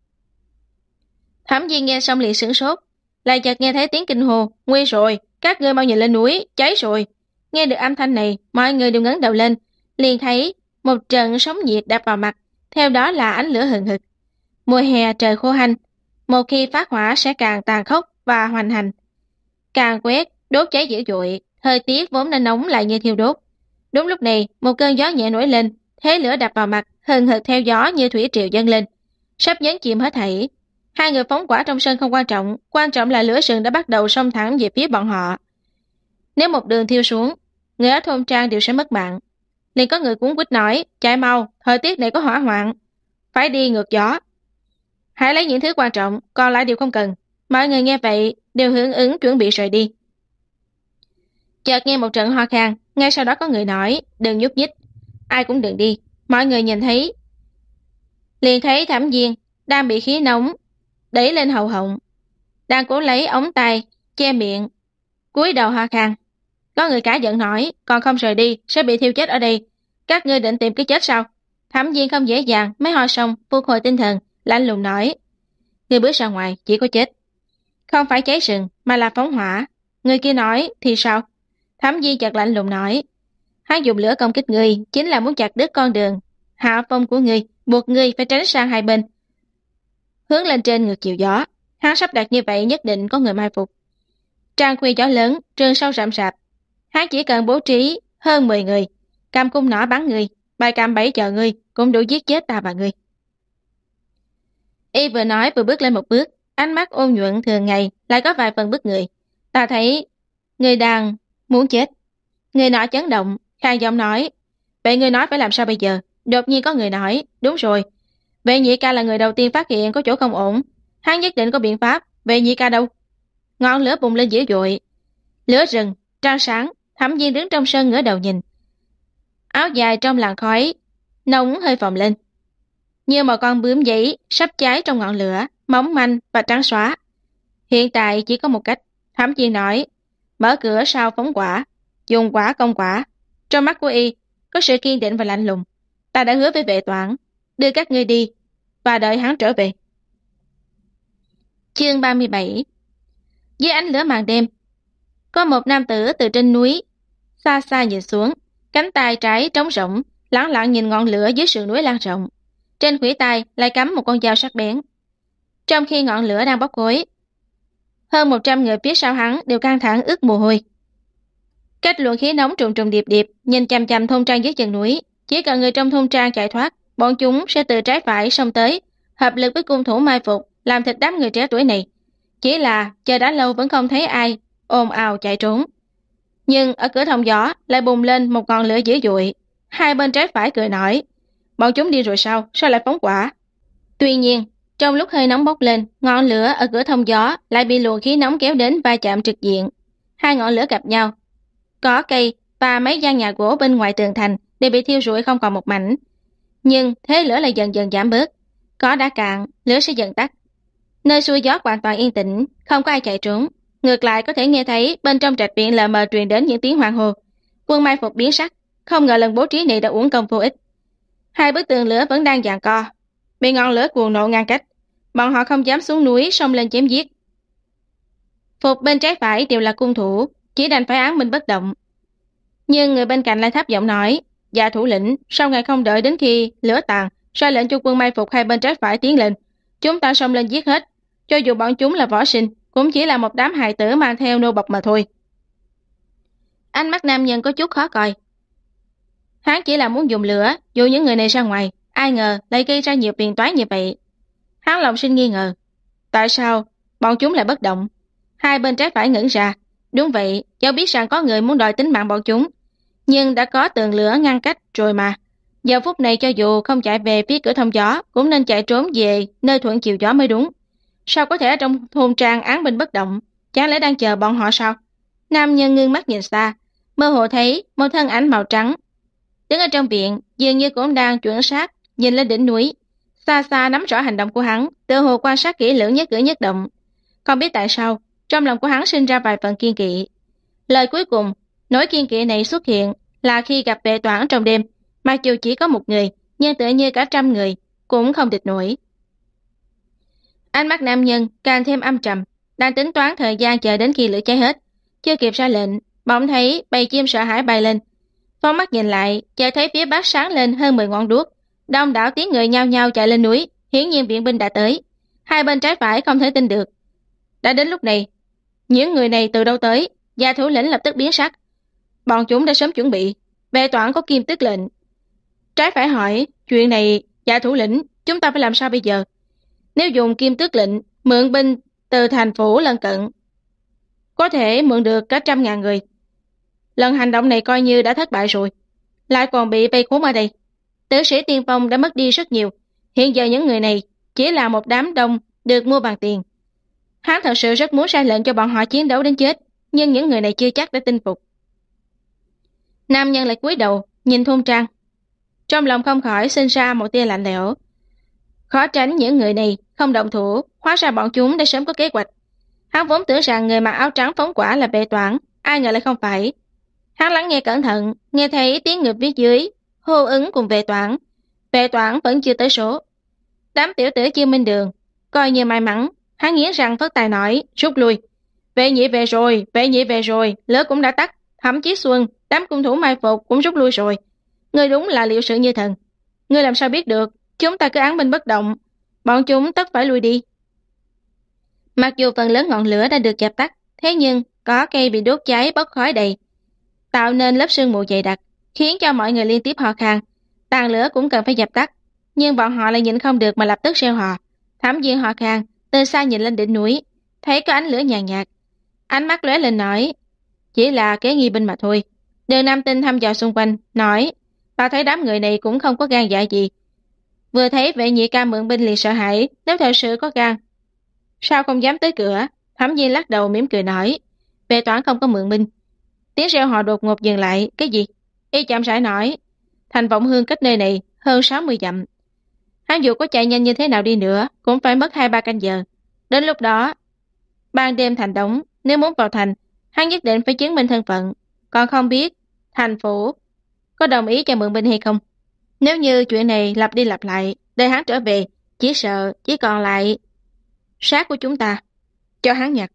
Thẩm Viên nghe xong liền sửng sốt, lại chợt nghe thấy tiếng kinh hô, nguy rồi, các ngươi mau nhìn lên núi, cháy rồi. Nghe được âm thanh này, mọi người đều ngẩng đầu lên, liền thấy một trận sóng nhiệt đập vào mặt, theo đó là ánh lửa hừng hực. Mùa hè trời khô hanh, một khi phát hỏa sẽ càng tàn khốc và hoành hành, càng quét, đốt cháy dữ dội, thời tiết vốn nên nóng lại như thiêu đốt. Đúng lúc này, một cơn gió nhẹ nổi lên, thế lửa đập vào mặt, hừng hực theo gió như thủy triều dâng lên, sắp nhấn chìm hết thảy. Hai người phóng hỏa trong sân không quan trọng là lửa sừng đã bắt đầu xông thẳng về phía bọn họ. Nếu một đường thiêu xuống, người ở thôn trang đều sẽ mất mạng. Liền có người cuống quýt nói, chạy mau, thời tiết này có hỏa hoạn, phải đi ngược gió. Hãy lấy những thứ quan trọng, còn lại đều không cần. Mọi người nghe vậy, đều hưởng ứng chuẩn bị rời đi. Chợt nghe một trận ho khan, ngay sau đó có người nói, đừng nhúc nhích, ai cũng đừng đi. Mọi người nhìn thấy, liền thấy Thẩm Viên đang bị khí nóng đẩy lên hầu họng, đang cố lấy ống tay che miệng, cúi đầu ho khan. Có người cả giận nói, còn không rời đi sẽ bị thiêu chết ở đây, các ngươi định tìm cái chết sao? Thẩm Viên không dễ dàng mới ho xong, phục hồi tinh thần, lạnh lùng nói, người bước ra ngoài chỉ có chết, không phải cháy rừng mà là phóng hỏa. Người kia nói thì sao? Thẩm Viên chợt lạnh lùng nói, hắn dùng lửa công kích ngươi chính là muốn chặt đứt con đường hạ phong của ngươi, buộc ngươi phải tránh sang hai bên, hướng lên trên ngược chiều gió. Hắn sắp đặt như vậy nhất định có người mai phục. Trăng khuya gió lớn, rừng sâu rậm rạp, hắn chỉ cần bố trí hơn 10 người, cầm cung nỏ bắn ngươi, bài cầm bẫy chờ ngươi, cũng đủ giết chết ta và ngươi. Y vừa nói vừa bước lên một bước, ánh mắt ôn nhuận thường ngày lại có vài phần bức người. Ta thấy người đang muốn chết. Người nọ chấn động, khàn giọng nói, vậy người nói phải làm sao bây giờ? Đột nhiên có người nói, đúng rồi, vệ nhị ca là người đầu tiên phát hiện có chỗ không ổn, hắn nhất định có biện pháp. Vệ nhị ca đâu? Ngọn lửa bùng lên dữ dội, lửa rừng, trăng sáng. Thẩm Viên đứng trong sân ngửa đầu nhìn, áo dài trong làn khói nóng hơi phồng lên, như một con bướm giấy sắp cháy trong ngọn lửa, mỏng manh và trắng xóa. Hiện tại chỉ có một cách. Thẩm Viên nói, mở cửa sau phóng quả, dùng quả công quả. Trong mắt của Y có sự kiên định và lạnh lùng. Ta đã hứa với vệ toản đưa các ngươi đi và đợi hắn trở về. Chương 37. Dưới ánh lửa màn đêm, có một nam tử từ trên núi xa xa nhìn xuống, cánh tay trái trống rỗng, lẳng lặng nhìn ngọn lửa dưới sườn núi lan rộng. Trên khuỷu tay lại cắm một con dao sắc bén. Trong khi ngọn lửa đang bốc khói, hơn 100 người phía sau hắn đều căng thẳng ướt mồ hôi. Cách luồng khí nóng trùng trùng điệp điệp nhìn chằm chằm thôn trang dưới chân núi. Chỉ cần người trong thôn trang chạy thoát, bọn chúng sẽ từ trái phải xông tới, hợp lực với cung thủ mai phục, làm thịt đám người trẻ tuổi này. Chỉ là chờ đã lâu vẫn không thấy ai ồn ào chạy trốn. Nhưng ở cửa thông gió lại bùng lên một ngọn lửa dữ dội. Hai bên trái phải cười nói, bọn chúng đi rồi sao lại phóng quả? Tuy nhiên, trong lúc hơi nóng bốc lên, ngọn lửa ở cửa thông gió lại bị luồng khí nóng kéo đến va chạm trực diện. Hai ngọn lửa gặp nhau, cỏ cây và mấy gian nhà gỗ bên ngoài tường thành đều bị thiêu rụi không còn một mảnh. Nhưng thế lửa lại dần dần giảm bớt, cỏ đã cạn, lửa sẽ dần tắt. Nơi xuôi gió hoàn toàn yên tĩnh, không có ai chạy trốn. Ngược lại có thể nghe thấy bên trong trạch viện lờ mờ truyền đến những tiếng hoan hô. Quân mai phục biến sắc, không ngờ lần bố trí này đã uổng công vô ích. Hai bức tường lửa vẫn đang giằng co, bị ngọn lửa cuồng nộ ngăn cách. Bọn họ không dám xuống núi xông lên chém giết. Phục bên trái phải đều là cung thủ, chỉ đành phải án binh bất động. Nhưng người bên cạnh lại thấp giọng nói, dạ thủ lĩnh, sao ngài không đợi đến khi lửa tàn, ra lệnh cho quân mai phục hai bên trái phải tiến lên, chúng ta xông lên giết hết. Cho dù bọn chúng là võ sinh, cũng chỉ là một đám hài tử mang theo nô bộc mà thôi. Ánh mắt nam nhân có chút khó coi. Hắn chỉ là muốn dùng lửa dụ những người này ra ngoài, ai ngờ lại gây ra nhiều phiền toái như vậy. Hắn lòng sinh nghi ngờ, tại sao bọn chúng lại bất động? Hai bên trái phải ngẩn ra. Đúng vậy, cháu biết rằng có người muốn đòi tính mạng bọn chúng, nhưng đã có tường lửa ngăn cách rồi mà. Giờ phút này cho dù không chạy về phía cửa thông gió, cũng nên chạy trốn về nơi thuận chiều gió mới đúng. Sao có thể ở trong thôn trang án binh bất động? Chẳng lẽ đang chờ bọn họ sao? Nam nhân ngưng mắt nhìn xa, mơ hồ thấy một thân ảnh màu trắng đứng ở trong viện, dường như cũng đang chuẩn xác nhìn lên đỉnh núi. Xa xa nắm rõ hành động của hắn, tựa hồ quan sát kỹ lưỡng nhất cử nhất động. Không biết tại sao, trong lòng của hắn sinh ra vài phần kiên kỵ. Lời cuối cùng, nỗi kiên kỵ này xuất hiện là khi gặp vệ toản trong đêm. Mặc dù chỉ có một người, nhưng tựa như cả trăm người, cũng không địch nổi. Ánh mắt nam nhân càng thêm âm trầm, đang tính toán thời gian chờ đến khi lửa cháy hết. Chưa kịp ra lệnh, bỗng thấy bầy chim sợ hãi bay lên. Phóng mắt nhìn lại, chợt thấy phía bắc sáng lên hơn 10 ngọn đuốc. Đông đảo tiếng người nhao nhao chạy lên núi, hiển nhiên viện binh đã tới. Hai bên trái phải không thể tin được. Đã đến lúc này, những người này từ đâu tới? Gia thủ lĩnh lập tức biến sắc. Bọn chúng đã sớm chuẩn bị, vệ toản có kim tức lệnh. Trái phải hỏi, chuyện này, gia thủ lĩnh, chúng ta phải làm sao bây giờ? Nếu dùng kim tước lệnh, mượn binh từ thành phủ lân cận, có thể mượn được cả 100.000 người. Lần hành động này coi như đã thất bại rồi, lại còn bị vây khốn ở đây. Tử sĩ tiên phong đã mất đi rất nhiều, hiện giờ những người này chỉ là một đám đông được mua bằng tiền. Hắn thật sự rất muốn ra lệnh cho bọn họ chiến đấu đến chết, nhưng những người này chưa chắc đã tin phục. Nam nhân lại cúi đầu, nhìn thôn trang. Trong lòng không khỏi sinh ra một tia lạnh lẽo. Khó tránh những người này không động thủ, hóa ra bọn chúng đã sớm có kế hoạch. Hắn vốn tưởng rằng người mặc áo trắng phóng quả là Vệ Toản, ai ngờ lại không phải. Hắn lắng nghe cẩn thận, nghe thấy tiếng người phía dưới hô ứng cùng Vệ Toản. Vệ Toản vẫn chưa tới số. Đám tiểu tử chưa minh đường, coi như may mắn. Hắn nghiến răng phất tài nói, rút lui. Vệ nhị về rồi, vệ nhị về rồi, lửa cũng đã tắt. Thậm chí Xuân, đám cung thủ mai phục cũng rút lui rồi. Ngươi đúng là liệu sự như thần. Ngươi làm sao biết được? Chúng ta cứ án binh bất động, bọn chúng tất phải lui đi. Mặc dù phần lớn ngọn lửa đã được dập tắt, thế nhưng có cây bị đốt cháy bốc khói đầy, tạo nên lớp sương mù dày đặc, khiến cho mọi người liên tiếp ho khan. Tàn lửa cũng cần phải dập tắt, nhưng bọn họ lại nhịn không được mà lập tức reo hò. Thẩm Viên ho khan, từ xa nhìn lên đỉnh núi, thấy có ánh lửa nhàn nhạt, ánh mắt lóe lên nói, chỉ là kế nghi binh mà thôi. Đường Nam Tinh thăm dò xung quanh, nói, ta thấy đám người này cũng không có gan dạ gì. Vừa thấy vệ nhị ca mượn binh liền sợ hãi, nếu thật sự có gan, sao không dám tới cửa? Thẩm Viên lắc đầu mỉm cười nói, Vệ Toản không có mượn binh. Tiếng reo hò đột ngột dừng lại, cái gì? Y chậm rãi nói, thành Vọng Hương cách nơi này hơn 60 dặm. Hắn dù có chạy nhanh như thế nào đi nữa, cũng phải mất 2-3 canh giờ. Đến lúc đó, ban đêm thành đóng, nếu muốn vào thành, hắn nhất định phải chứng minh thân phận. Còn không biết, thành phủ có đồng ý cho mượn binh hay không? Nếu như chuyện này lặp đi lặp lại, để hắn trở về, chỉ sợ chỉ còn lại xác của chúng ta. Cho hắn nhặt.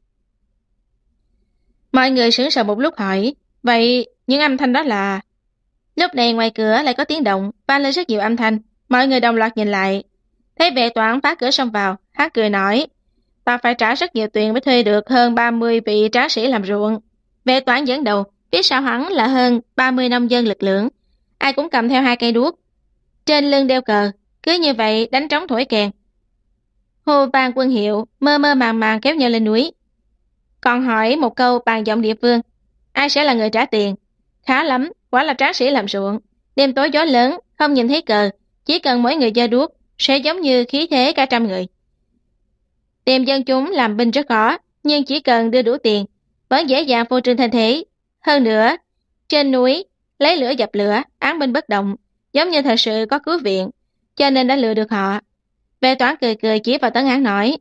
Mọi người sững sờ một lúc hỏi, vậy những âm thanh đó là... Lúc này ngoài cửa lại có tiếng động, vang lên rất nhiều âm thanh. Mọi người đồng loạt nhìn lại. Thấy Vệ Toản phá cửa xông vào, hắn cười nói, ta phải trả rất nhiều tiền mới thuê được hơn 30 vị tráng sĩ làm ruộng. Vệ Toản dẫn đầu, phía sau hắn là hơn 30 nông dân lực lượng. Ai cũng cầm theo 2 cây đuốc. Trên lưng đeo cờ, cứ như vậy đánh trống thổi kèn. Hô vang quân hiệu, mơ mơ màng màng kéo nhau lên núi. Còn hỏi một câu bàn giọng địa phương, ai sẽ là người trả tiền? Khá lắm, quả là tráng sĩ làm ruộng. Đêm tối gió lớn, không nhìn thấy cờ, chỉ cần mỗi người giơ đuốc, sẽ giống như khí thế cả trăm người. Tìm dân chúng làm binh rất khó, nhưng chỉ cần đưa đủ tiền, vẫn dễ dàng phô trương thanh thế. Hơn nữa, trên núi, lấy lửa dập lửa, án binh bất động, giống như thật sự có cứu viện, cho nên đã lừa được họ. Vệ Toản cười cười chỉ vào Tấn Án nói,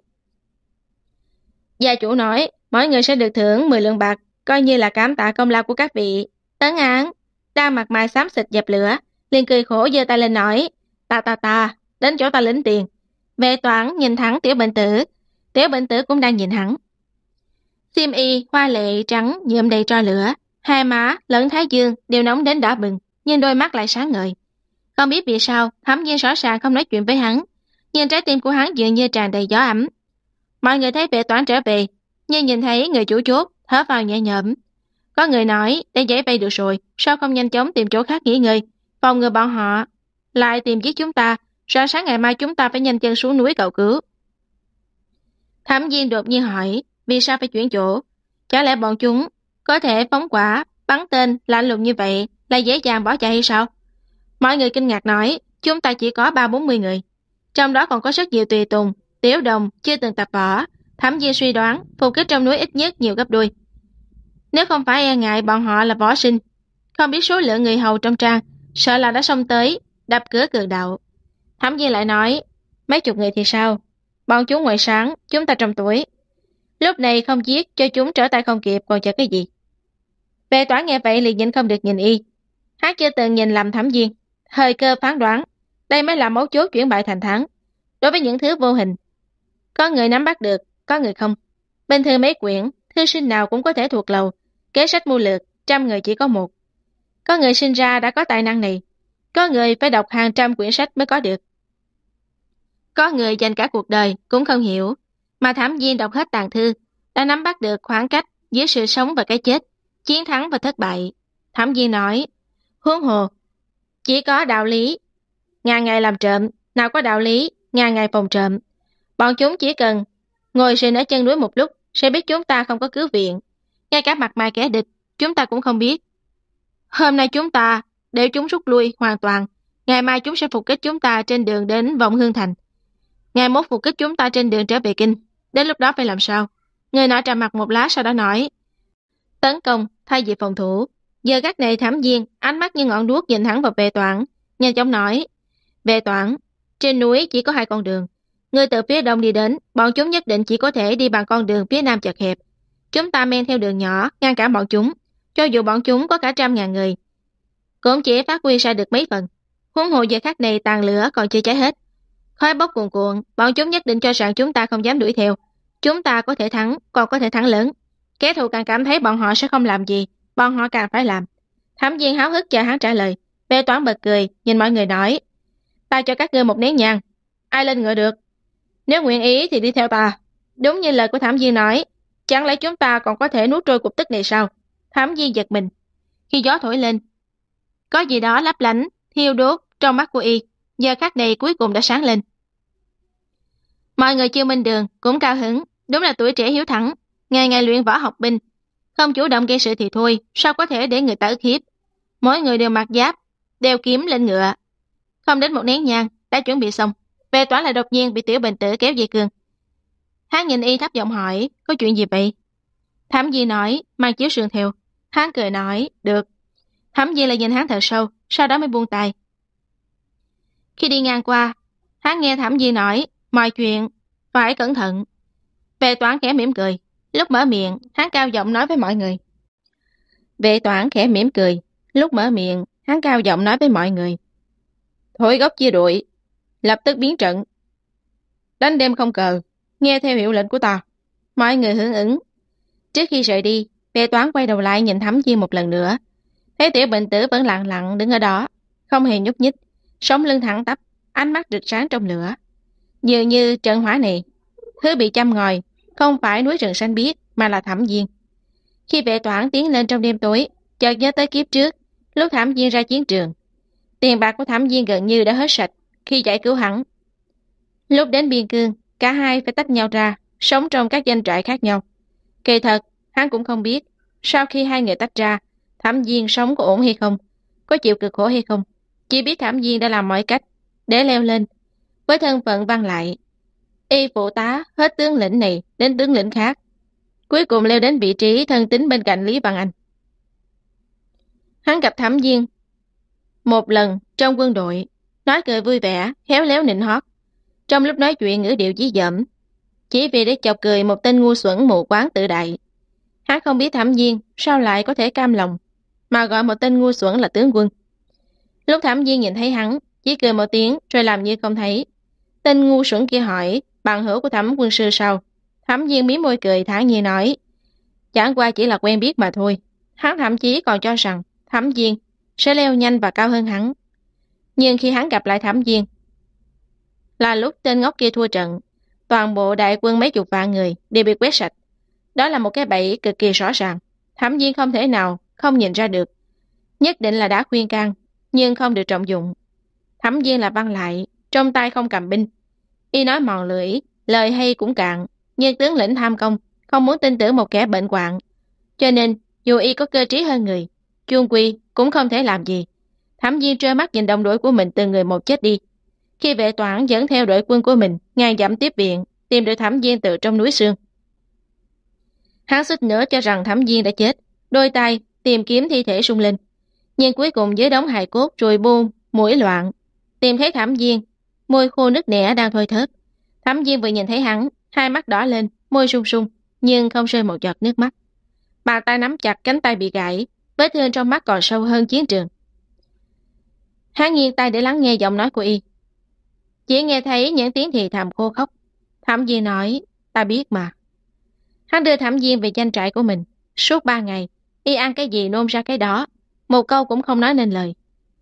gia chủ nói, mỗi người sẽ được thưởng 10 lượng bạc, coi như là cảm tạ công lao của các vị. Tấn Án đang mặt mày xám xịt dập lửa, liền cười khổ giơ tay lên nói, ta, đến chỗ ta lĩnh tiền. Vệ Toản nhìn thẳng Tiểu Bệnh Tử, Tiểu Bệnh Tử cũng đang nhìn hắn. Xiêm y hoa lệ trắng nhuộm đầy tro lửa, hai má lẫn thái dương đều nóng đến đỏ bừng, nhưng đôi mắt lại sáng ngời. Không biết vì sao, Thẩm Viên rõ ràng không nói chuyện với hắn, nhưng trái tim của hắn dường như tràn đầy gió ấm. Mọi người thấy Vệ Toản trở về, nhưng nhìn thấy người chủ chốt, thở vào nhẹ nhõm. Có người nói, đã giải vây được rồi, sao không nhanh chóng tìm chỗ khác nghỉ ngơi, phòng ngừa bọn họ lại tìm giết chúng ta, sáng sáng ngày mai chúng ta phải nhanh chân xuống núi cầu cứu. Thẩm Viên đột nhiên hỏi, vì sao phải chuyển chỗ? Chả lẽ bọn chúng có thể phóng quả, bắn tên lạnh lùng như vậy là dễ dàng bỏ chạy hay sao? Mọi người kinh ngạc nói, chúng ta chỉ có 30-40 người, trong đó còn có rất nhiều tùy tùng, tiểu đồng chưa từng tập võ. Thẩm Viên suy đoán phục kích trong núi ít nhất nhiều gấp đôi. Nếu không phải e ngại bọn họ là võ sinh, không biết số lượng người hầu trong trang, sợ là đã xông tới đập cửa cường đạo. Thẩm Viên lại nói, mấy chục người thì sao? Bọn chúng ngoài sáng, chúng ta trong tuổi. Lúc này không giết cho chúng trở tay không kịp còn chờ cái gì? Vệ Toản nghe vậy liền nhịn không được nhìn y. Hắn chưa từng nhìn lầm Thẩm Viên, Thời cơ phán đoán, đây mới là mấu chốt chuyển bại thành thắng. Đối với những thứ vô hình, có người nắm bắt được, có người không. Bình thường mấy quyển, thư sinh nào cũng có thể thuộc lầu, kế sách mưu lược, 100 người chỉ có một. Có người sinh ra đã có tài năng này, có người phải đọc hàng trăm quyển sách mới có được. Có người dành cả cuộc đời cũng không hiểu, mà Thẩm Viên đọc hết tàng thư, đã nắm bắt được khoảng cách giữa sự sống và cái chết, chiến thắng và thất bại. Thẩm Viên nói, huống hồ, chỉ có đạo lý, ngàn ngày làm trộm, nào có đạo lý, ngàn ngày phòng trộm. Bọn chúng chỉ cần ngồi sình ở chân núi một lúc, sẽ biết chúng ta không có cứu viện. Ngay cả mặt mày kẻ địch, chúng ta cũng không biết. Hôm nay chúng ta để chúng rút lui hoàn toàn, ngày mai chúng sẽ phục kích chúng ta trên đường đến Vọng Hương Thành. Ngày mốt phục kích chúng ta trên đường trở về kinh. Đến lúc đó phải làm sao? Người nọ trầm mặt một lát sau đó nói, tấn công thay vì phòng thủ. Giờ các này Thẩm Viên, ánh mắt như ngọn đuốc nhìn thẳng vào Vệ Toản, nhanh chóng nói, Vệ Toản, trên núi chỉ có 2 con đường. Người từ phía đông đi đến, bọn chúng nhất định chỉ có thể đi bằng con đường phía nam chật hẹp. Chúng ta men theo đường nhỏ, ngăn cản bọn chúng. Cho dù bọn chúng có cả 100.000 người, cũng chỉ phát huy ra được mấy phần. Huống hồ giờ khắc này tàn lửa còn chưa cháy hết. Khói bốc cuồn cuộn, bọn chúng nhất định cho rằng chúng ta không dám đuổi theo. Chúng ta có thể thắng, còn có thể thắng lớn. Kẻ thù càng cảm thấy bọn họ sẽ không làm gì, bọn họ càng phải làm. Thẩm Viên háo hức chờ hắn trả lời. Vệ Toản bật cười, nhìn mọi người nói, ta cho các ngươi một nén nhang, ai lên ngựa được? Nếu nguyện ý thì đi theo ta. Đúng như lời của Thẩm Viên nói, chẳng lẽ chúng ta còn có thể nuốt trôi cục tức này sao? Thẩm Viên giật mình. Khi gió thổi lên, có gì đó lấp lánh, thiêu đốt trong mắt của y, giờ khắc này cuối cùng đã sáng lên. Mọi người Chiêu Minh Đường cũng cao hứng, đúng là tuổi trẻ hiếu thắng, ngày ngày luyện võ học binh, không chủ động gây sự thì thôi, sao có thể để người ta ức hiếp. Mỗi người đều mặc giáp, đeo kiếm lên ngựa. Không đến một nén nhang, đã chuẩn bị xong. Vệ Toản lại đột nhiên bị Tiểu Bình Tử kéo dây cương. Hắn nhìn y thấp giọng hỏi, có chuyện gì vậy? Thẩm Viên nói, mang chiếu sườn theo. Hắn cười nói, được. Thẩm Viên lại nhìn hắn thật sâu, sau đó mới buông tay. Khi đi ngang qua, hắn nghe Thẩm Viên nói, mọi chuyện phải cẩn thận. Vệ Toản khẽ mỉm cười, lúc mở miệng, hắn cao giọng nói với mọi người. Vệ Toản khẽ mỉm cười, lúc mở miệng, hắn cao giọng nói với mọi người. Thổi gốc chia đội, lập tức biến trận. Đánh đêm không cờ, nghe theo hiệu lệnh của ta. Mọi người hưởng ứng. Trước khi rời đi, Vệ Toản quay đầu lại nhìn Thẩm Viên một lần nữa. Thấy Tiểu Bình Tử vẫn lặng lặng đứng ở đó, không hề nhúc nhích, sống lưng thẳng tắp, ánh mắt rực sáng trong lửa. Dường như trận hỏa này, thứ bị châm ngòi, không phải núi rừng xanh biếc mà là Thẩm Viên. Khi Vệ Toản tiến lên trong đêm tối, chợt nhớ tới kiếp trước, lúc Thẩm Viên ra chiến trường. Tiền bạc của Thẩm Viên gần như đã hết sạch khi giải cứu hắn. Lúc đến biên cương, cả hai phải tách nhau ra, sống trong các doanh trại khác nhau. Kỳ thật, hắn cũng không biết, sau khi hai người tách ra, Thẩm Viên sống có ổn hay không, có chịu cực khổ hay không. Chỉ biết Thẩm Viên đã làm mọi cách để leo lên. Với thân phận văn lại, y phụ tá hết tướng lĩnh này đến tướng lĩnh khác, cuối cùng leo đến vị trí thân tín bên cạnh Lý Văn Anh. Hắn gặp Thẩm Viên một lần trong quân đội, nói cười vui vẻ, khéo léo nịnh hót. Trong lúc nói chuyện ngữ điệu dí dỏm, chỉ vì để chọc cười một tên ngu xuẩn mù quáng tự đại. Hắn không biết Thẩm Viên sao lại có thể cam lòng mà gọi một tên ngu xuẩn là tướng quân. Lúc Thẩm Viên nhìn thấy hắn, chỉ cười một tiếng rồi làm như không thấy. Tên ngu xuẩn kia hỏi, bằng hữu của Thẩm quân sư sao? Thẩm Viên mím môi cười thản nhiên nói, chẳng qua chỉ là quen biết mà thôi. Hắn thậm chí còn cho rằng Thẩm Viên sẽ leo nhanh và cao hơn hắn. Nhưng khi hắn gặp lại Thẩm Viên, là lúc tên ngốc kia thua trận, toàn bộ đại quân mấy chục vạn người đều bị quét sạch. Đó là một cái bẫy cực kỳ rõ ràng. Thẩm Viên không thể nào không nhìn ra được. Nhất định là đã khuyên can, nhưng không được trọng dụng. Thẩm Viên là văn lại, trong tay không cầm binh. Y nói mòn lưỡi, lời hay cũng cạn, nhưng tướng lĩnh tham công, không muốn tin tưởng một kẻ bệnh hoạn. Cho nên, dù y có cơ trí hơn người, chung quy cũng không thể làm gì. Thẩm Viên trơ mắt nhìn đồng đội của mình từng người một chết đi. Khi Vệ Toản dẫn theo đội quân của mình ngàn dặm tiếp viện, tìm được Thẩm Viên từ trong núi sương. Hắn suýt nữa cho rằng Thẩm Viên đã chết, đôi tay tìm kiếm thi thể sung linh. Nhưng cuối cùng dưới đống hài cốt rồi buông, mũi loạn, tìm thấy Thẩm Viên, môi khô nứt nẻ đang thôi thớp. Thẩm Viên vừa nhìn thấy hắn, hai mắt đỏ lên, môi sung sung, nhưng không rơi một giọt nước mắt. Bàn tay nắm chặt cánh tay bị gãy, vết thương trong mắt còn sâu hơn chiến trường. Hắn nghiêng tai để lắng nghe giọng nói của y. Chỉ nghe thấy những tiếng thì thầm khô khóc. Thẩm Viên nói, ta biết mà. Hắn đưa Thẩm Viên về doanh trại của mình. Suốt 3 ngày, y ăn cái gì nôn ra cái đó, một câu cũng không nói nên lời.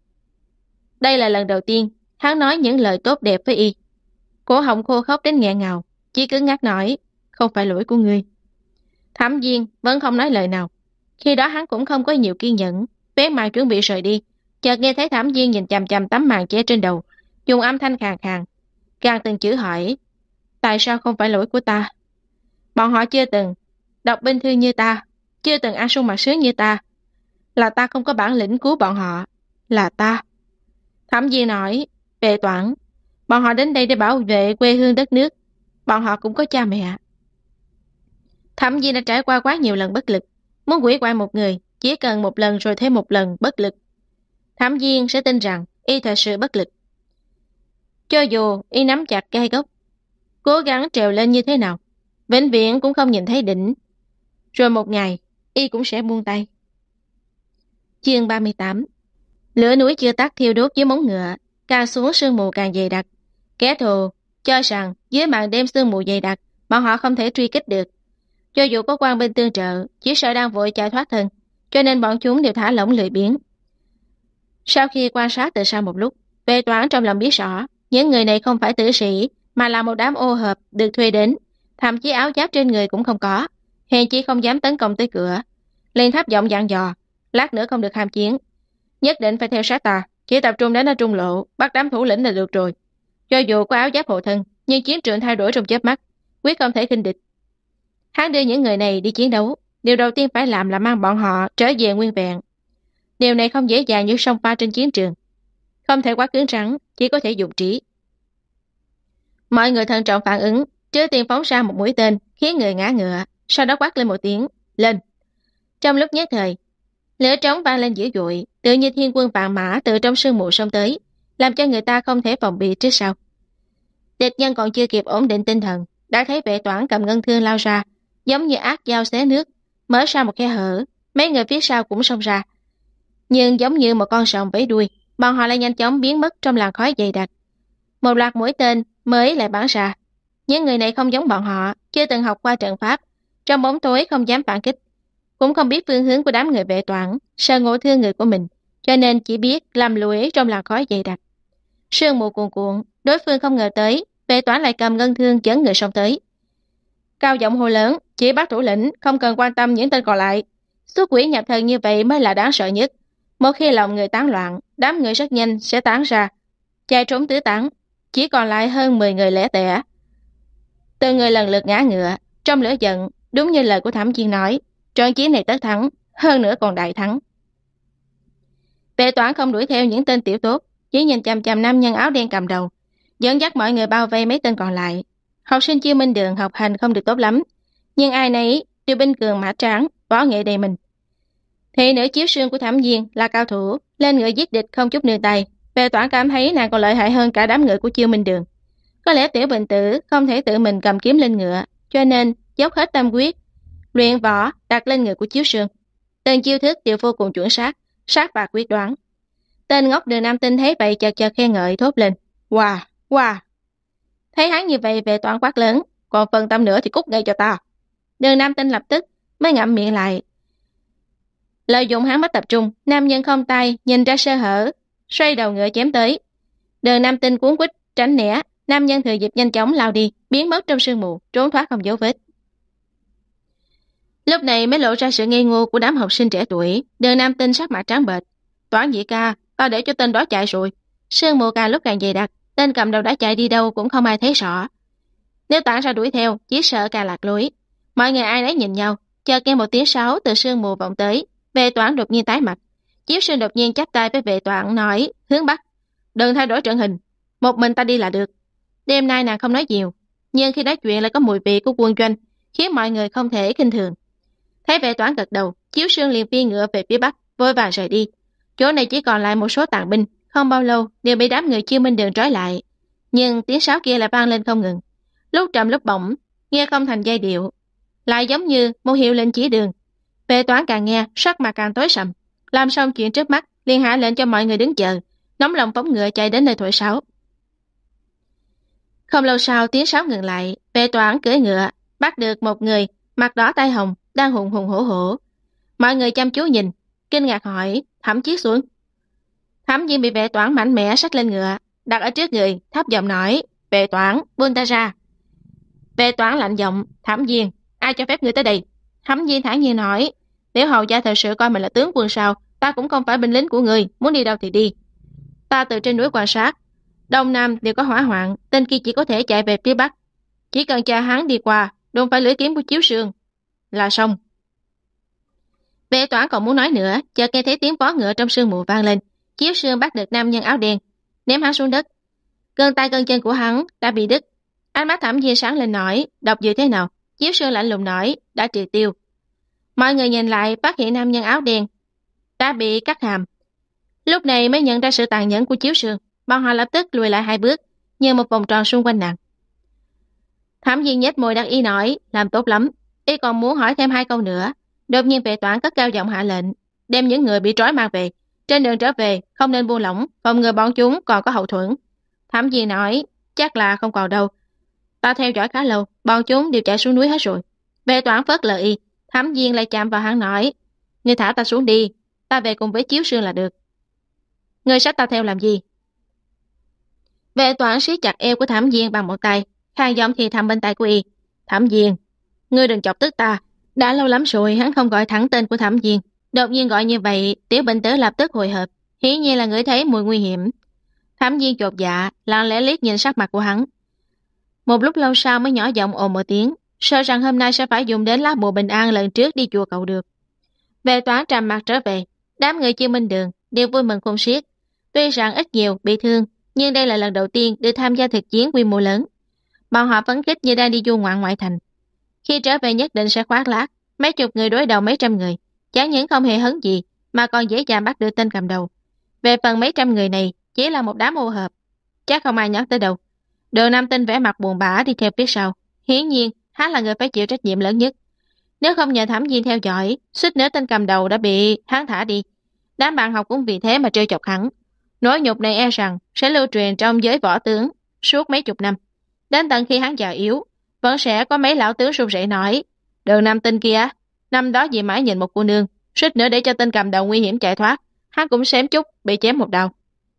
Đây là lần đầu tiên hắn nói những lời tốt đẹp với y. Cổ họng khô khóc đến nghẹn ngào, chỉ cứ ngắt nói, không phải lỗi của ngươi. Thẩm Viên vẫn không nói lời nào. Khi đó hắn cũng không có nhiều kiên nhẫn, bé mày chuẩn bị rời đi, chợt nghe thấy Thẩm Viên nhìn chằm chằm tấm màn che trên đầu, dùng âm thanh khàn khàn, càng từng chữ hỏi, tại sao không phải lỗi của ta? Bọn họ chưa từng đọc binh thư như ta, chưa từng ăn sung mặc sướng như ta. Là ta không có bản lĩnh cứu bọn họ, là ta. Thẩm Viên nói, Vệ Toản, bọn họ đến đây để bảo vệ quê hương đất nước, bọn họ cũng có cha mẹ. Thẩm Viên đã trải qua quá nhiều lần bất lực, muốn hủy hoại một người, chỉ cần một lần rồi thêm một lần bất lực. Thẩm Viên sẽ tin rằng y thật sự bất lực. Cho dù y nắm chặt gai gốc, cố gắng trèo lên như thế nào, vĩnh viễn cũng không nhìn thấy đỉnh. Rồi một ngày, y cũng sẽ buông tay. Chương 38. Lửa núi chưa tắt thiêu đốt dưới móng ngựa, càng xuống sương mù càng dày đặc. Kẻ thù cho rằng dưới màn đêm sương mù dày đặc, bọn họ không thể truy kích được. Cho dù có quan binh tương trợ, chỉ sợ đang vội chạy thoát thân, cho nên bọn chúng đều thả lỏng lười biếng. Sau khi quan sát từ xa một lúc, Vệ Toản trong lòng biết rõ, những người này không phải tử sĩ, mà là một đám ô hợp được thuê đến, thậm chí áo giáp trên người cũng không có, hèn chi không dám tấn công tới cửa. Liền thấp giọng dặn dò, lát nữa không được ham chiến, nhất định phải theo sát ta, chỉ tập trung đến ở trung lộ, bắt đám thủ lĩnh là được rồi. Cho dù có áo giáp hộ thân, nhưng chiến trường thay đổi trong chớp mắt, quyết không thể khinh địch. Hắn đưa những người này đi chiến đấu, điều đầu tiên phải làm là mang bọn họ trở về nguyên vẹn. Điều này không dễ dàng như song pha trên chiến trường, không thể quá cứng rắn, chỉ có thể dùng trí. Mọi người thận trọng phản ứng, trước tiên phóng ra một mũi tên khiến người ngã ngựa, sau đó quát lên một tiếng, lên. Trong lúc nhất thời, lửa trống vang lên dữ dội, tự như thiên quân vạn mã từ trong sương mù xông tới, làm cho người ta không thể phòng bị trước sau. Địch nhân còn chưa kịp ổn định tinh thần, đã thấy Vệ Toản cầm ngân thương lao ra, giống như ác dao xé nước, mở ra một khe hở, mấy người phía sau cũng xông ra. Nhưng giống như một con sòng vẫy đuôi, bọn họ lại nhanh chóng biến mất trong làn khói dày đặc. Một loạt mũi tên mới lại bắn ra. Những người này không giống bọn họ, chưa từng học qua trận pháp, trong bóng tối không dám phản kích, cũng không biết phương hướng của đám người Vệ Toản, sợ ngộ thương người của mình, cho nên chỉ biết làm lùi trong làn khói dày đặc. Sương mù cuồn cuộn, đối phương không ngờ tới, Vệ Toản lại cầm ngân thương chấn người xông tới. Cao giọng hô lớn, chỉ bắt thủ lĩnh, không cần quan tâm những tên còn lại. Xuất quỷ nhập thần như vậy mới là đáng sợ nhất. Một khi lòng người tán loạn, đám người rất nhanh sẽ tán ra, chạy trốn tứ tán, chỉ còn lại hơn 10 người lẻ tẻ. Từng người lần lượt ngã ngựa, trong lửa giận, đúng như lời của Thẩm Viên nói, trận chiến này tất thắng, hơn nữa còn đại thắng. Vệ Toản không đuổi theo những tên tiểu tốt, chỉ nhìn chằm chằm nam nhân áo đen cầm đầu, dẫn dắt mọi người bao vây mấy tên còn lại. Học sinh Chiêu Minh Đường học hành không được tốt lắm, nhưng ai nấy đều binh cường mã tráng, võ nghệ đầy mình. Thị nữ Chiếu Sương của Thẩm Viên là cao thủ, lên ngựa giết địch không chút nương tay. Vệ Toản cảm thấy nàng còn lợi hại hơn cả đám ngựa của Chiêu Minh Đường. Có lẽ tiểu bình tử không thể tự mình cầm kiếm lên ngựa, cho nên dốc hết tâm quyết luyện võ đặt lên ngựa của Chiếu Sương. Từng chiêu thức đều vô cùng chuẩn xác, sát phạt quyết đoán. Tên ngốc Đường Nam Tinh thấy vậy chợt khen ngợi thốt lên, wow, wow. Thấy hắn như vậy, Vệ Toản quát lớn, còn phần tâm nữa thì cút ngay cho ta. Đường Nam Tinh lập tức mới ngậm miệng lại. Lợi dụng hắn mất tập trung, nam nhân không tay nhìn ra sơ hở, xoay đầu ngựa chém tới. Đường Nam Tinh cuốn quýt tránh né, nam nhân thừa dịp nhanh chóng lao đi, biến mất trong sương mù, trốn thoát không dấu vết. Lúc này mới lộ ra sự ngây ngô của đám học sinh trẻ tuổi. Đường Nam Tinh sắc mặt trắng bệch, Toản nhị ca, tao để cho tên đó chạy rồi. Sương mù càng lúc càng dày đặc, tên cầm đầu đã chạy đi đâu cũng không ai thấy rõ. Nếu Toản ra đuổi theo, chỉ sợ càng lạc lối. Mọi người ai nấy nhìn nhau, chợt nghe một tiếng sáo từ sương mù vọng tới. Vệ Toản đột nhiên tái mặt, Chiếu Sương đột nhiên chắp tay với Vệ Toản nói, hướng bắc, đừng thay đổi trận hình, một mình ta đi là được. Đêm nay nàng không nói nhiều, nhưng khi nói chuyện lại có mùi vị của quân doanh, khiến mọi người không thể khinh thường. Thấy Vệ Toản gật đầu, Chiếu Sương liền phi ngựa về phía bắc, vội vàng rời đi. Chỗ này chỉ còn lại một số tàn binh, không bao lâu đều bị đám người Chiêu Minh Đường trói lại. Nhưng tiếng sáo kia lại vang lên không ngừng, lúc trầm lúc bổng, nghe không thành giai điệu, lại giống như một hiệu lệnh chỉ đường. Vệ Toản càng nghe sắc mặt càng tối sầm, làm xong chuyện trước mắt liền hạ lệnh cho mọi người đứng chờ, nóng lòng phóng ngựa chạy đến nơi thổi sáo. Không lâu sau tiếng sáo ngừng lại, Vệ Toản cưỡi ngựa bắt được một người mặt đỏ tai hồng đang hùng hùng hổ hổ. Mọi người chăm chú nhìn, kinh ngạc hỏi: Thẩm Chiết xuống. Thẩm Diên bị Vệ Toản mạnh mẽ xách lên ngựa, đặt ở trước người, thấp giọng nói: Vệ Toản, buông ta ra. Vệ Toản lạnh giọng: Thẩm Diên, ai cho phép ngươi tới đây? Thẩm Diên thản nhiên nói: Tiểu hầu gia thật sự coi mình là tướng quân sao? Ta cũng không phải binh lính của người, muốn đi đâu thì đi. Ta từ trên núi quan sát, đông nam đều có hỏa hoạn, tên kia chỉ có thể chạy về phía bắc. Chỉ cần cha hắn đi qua, đụng phải lưỡi kiếm của Chiếu Sương là xong. Vệ Toản còn muốn nói nữa, chợt nghe thấy tiếng vó ngựa trong sương mù vang lên. Chiếu Sương bắt được nam nhân áo đen, ném hắn xuống đất. Cơn tay cơn chân của hắn đã bị đứt. Ánh mắt Thẩm Diên sáng lên nói: Độc dược thế nào? Chiếu Sương lạnh lùng nói: Đã triệt tiêu. Mọi người nhìn lại phát hiện nam nhân áo đen đã bị cắt hàm. Lúc này mới nhận ra sự tàn nhẫn của Chiếu Sương, bọn họ lập tức lùi lại 2 bước, như một vòng tròn xung quanh nàng. Thẩm Diên nhếch môi đắc ý nói: Làm tốt lắm. Y còn muốn hỏi thêm 2 câu nữa. Đột nhiên Vệ Toản cất cao giọng hạ lệnh: Đem những người bị trói mang về. Trên đường trở về không nên buông lỏng, phòng ngừa bọn chúng còn có hậu thuẫn. Thẩm Diên nói: Chắc là không còn đâu. Ta theo dõi khá lâu, bọn chúng đều chạy xuống núi hết rồi. Vệ Toản phớt lờ y. Thẩm Diên lại chạm vào hắn nói: Ngươi thả ta xuống đi, ta về cùng với Chiếu Sương là được. Ngươi xách ta theo làm gì? Vệ Toản siết chặt eo của Thẩm Diên bằng một tay, khàn giọng thì thầm bên tai của y: Thẩm Diên, ngươi đừng chọc tức ta. Đã lâu lắm rồi hắn không gọi thẳng tên của Thẩm Diên, đột nhiên gọi như vậy, Tiểu Bình Tử lập tức hồi hộp, hiển nhiên là ngửi thấy mùi nguy hiểm. Thẩm Diên chột dạ, lặng lẽ liếc nhìn sắc mặt của hắn. Một lúc lâu sau mới nhỏ giọng ồ một tiếng, sợ rằng hôm nay sẽ phải dùng đến lá bùa bình an lần trước đi chùa cầu được. Vệ Toản trầm mặt trở về, đám người Chiêu Minh Đường đều vui mừng khôn xiết. Tuy rằng ít nhiều bị thương, nhưng đây là lần đầu tiên được tham gia thực chiến quy mô lớn. Bọn họ phấn khích như đang đi du ngoạn ngoại thành. Khi trở về nhất định sẽ khoác lác, mấy chục người đối đầu mấy trăm người, chẳng những không hề hấn gì, mà còn dễ dàng bắt được tên cầm đầu. Về phần mấy trăm người này, chỉ là một đám ô hợp, chắc không ai nhắc tới đâu. Đường Nam Tinh vẻ mặt buồn bã đi theo phía sau, hiển nhiên hắn là người phải chịu trách nhiệm lớn nhất. Nếu không nhờ Thẩm Diên theo dõi, suýt nữa tên cầm đầu đã bị hắn thả đi. Đám bạn học cũng vì thế mà trêu chọc hắn. Nỗi nhục này e rằng sẽ lưu truyền trong giới võ tướng suốt mấy chục năm. Đến tận khi hắn già yếu, vẫn sẽ có mấy lão tướng run rẩy nói: Đường Nam Tinh kia, năm đó vì mãi nhìn một cô nương, suýt nữa để cho tên cầm đầu nguy hiểm chạy thoát, hắn cũng xém chút bị chém một đao.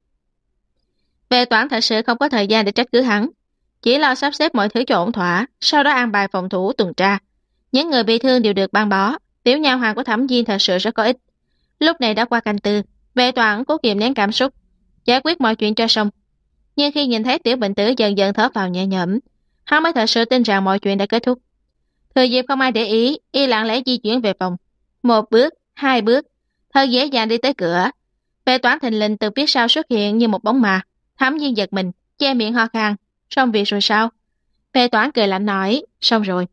Vệ Toản thật sự không có thời gian để trách cứ hắn, chỉ lo sắp xếp mọi thứ cho ổn thỏa, sau đó an bài phòng thủ tuần tra. Những người bị thương đều được băng bó, tiểu nha hoàn của Thẩm Diên thật sự rất có ích. Lúc này đã qua canh tư, Vệ Toản cố kiềm nén cảm xúc, giải quyết mọi chuyện cho xong. Nhưng khi nhìn thấy Tiểu Bình Tử dần dần thở vào nhẹ nhõm, hắn mới thật sự tin rằng mọi chuyện đã kết thúc. Thừa dịp không ai để ý, y lặng lẽ di chuyển về phòng. 1 bước, 2 bước, thật dễ dàng đi tới cửa. Vệ Toản thình lình từ phía sau xuất hiện như một bóng ma. Thẩm Diên giật mình, che miệng ho khan. Xong việc rồi sao? Vệ Toản cười lạnh nói: Xong rồi.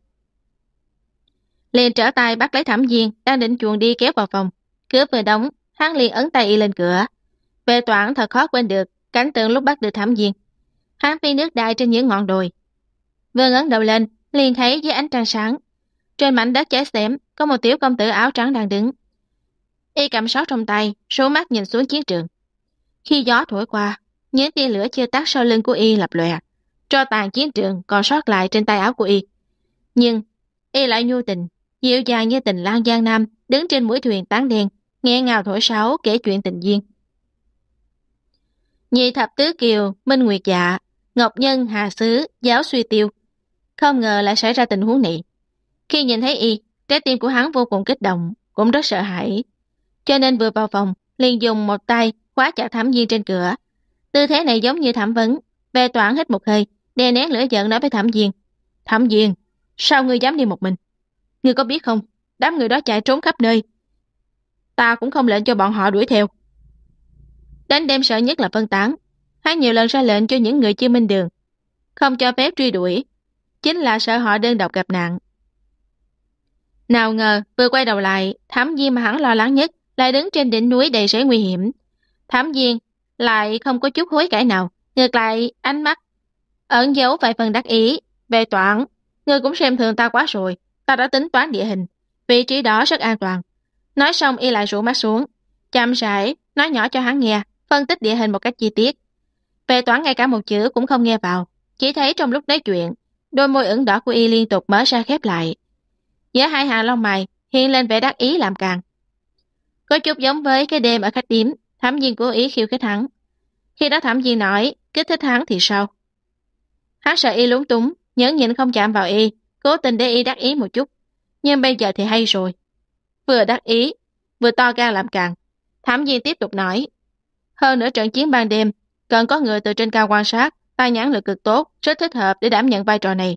Liền trở tay bắt lấy Thẩm Diên đang định chuồn đi kéo vào phòng. Cửa vừa đóng, hắn liền ấn tay y lên cửa. Vệ Toản thật khó quên được cảnh tượng lúc bắt được Thẩm Diên. Hắn phi nước đại trên những ngọn đồi, vừa ngẩng đầu lên liền thấy dưới ánh trăng sáng, trên mảnh đất cháy xém có một tiểu công tử áo trắng đang đứng. Y cầm sáo trong tay, số mắt nhìn xuống chiến trường. Khi gió thổi qua, những tia lửa chưa tắt sau lưng của y lập lòe, tro tàn chiến trường còn sót lại trên tay áo của y. Nhưng y lại nhu tình, dịu dàng như tình lang giang nam, đứng trên mũi thuyền tán đen, nghe ngào thổi sáo kể chuyện tình duyên. Nhị thập tứ kiều, Minh Nguyệt Dạ, Ngọc Nhân, Hà Sứ, Giáo Suy Tiêu. Không ngờ lại xảy ra tình huống này. Khi nhìn thấy y, trái tim của hắn vô cùng kích động, cũng rất sợ hãi. Cho nên vừa vào phòng, liền dùng một tay khóa chặt Thẩm Diên trên cửa. Tư thế này giống như thẩm vấn. Vệ Toản hít một hơi, đè nén lửa giận nói với Thẩm Diên: Thẩm Diên, sao ngươi dám đi một mình? Ngươi có biết không, đám người đó chạy trốn khắp nơi, ta cũng không lệnh cho bọn họ đuổi theo. Đến đêm sợ nhất là phân tán. Hắn nhiều lần ra lệnh cho những người Chiêu Minh Đường không cho phép truy đuổi, chính là sợ họ đơn độc gặp nạn. Nào ngờ vừa quay đầu lại, Thẩm Diên mà hắn lo lắng nhất lại đứng trên đỉnh núi đầy rẫy nguy hiểm. Thẩm Diên lại không có chút hối cải nào, ngược lại ánh mắt ẩn giấu vài phần đắc ý. Vệ Toản, ngươi cũng xem thường ta quá rồi, ta đã tính toán địa hình, vị trí đó rất an toàn. Nói xong y lại rũ mắt xuống, chậm rãi nói nhỏ cho hắn nghe, phân tích địa hình một cách chi tiết. Vệ Toán ngay cả một chữ cũng không nghe vào, chỉ thấy trong lúc nói chuyện, đôi môi ửng đỏ của y liên tục mở ra khép lại. Giữa hai hàng lông mày hiện lên vẻ đắc ý làm càng. Có chút giống với cái đêm ở khách điếm, Thẩm Viên cố ý khiêu khích hắn. Khi đó Thẩm Viên nói kích thích hắn thì sao? Hắn sợ y lúng túng, nhẫn nhịn không chạm vào y, cố tình để y đắc ý một chút. Nhưng bây giờ thì hay rồi. Vừa đắc ý, vừa to gan làm càng. Thẩm Viên tiếp tục nói. Hơn nữa trận chiến ban đêm, cần có người từ trên cao quan sát, tài nhãn lực cực tốt, rất thích hợp để đảm nhận vai trò này.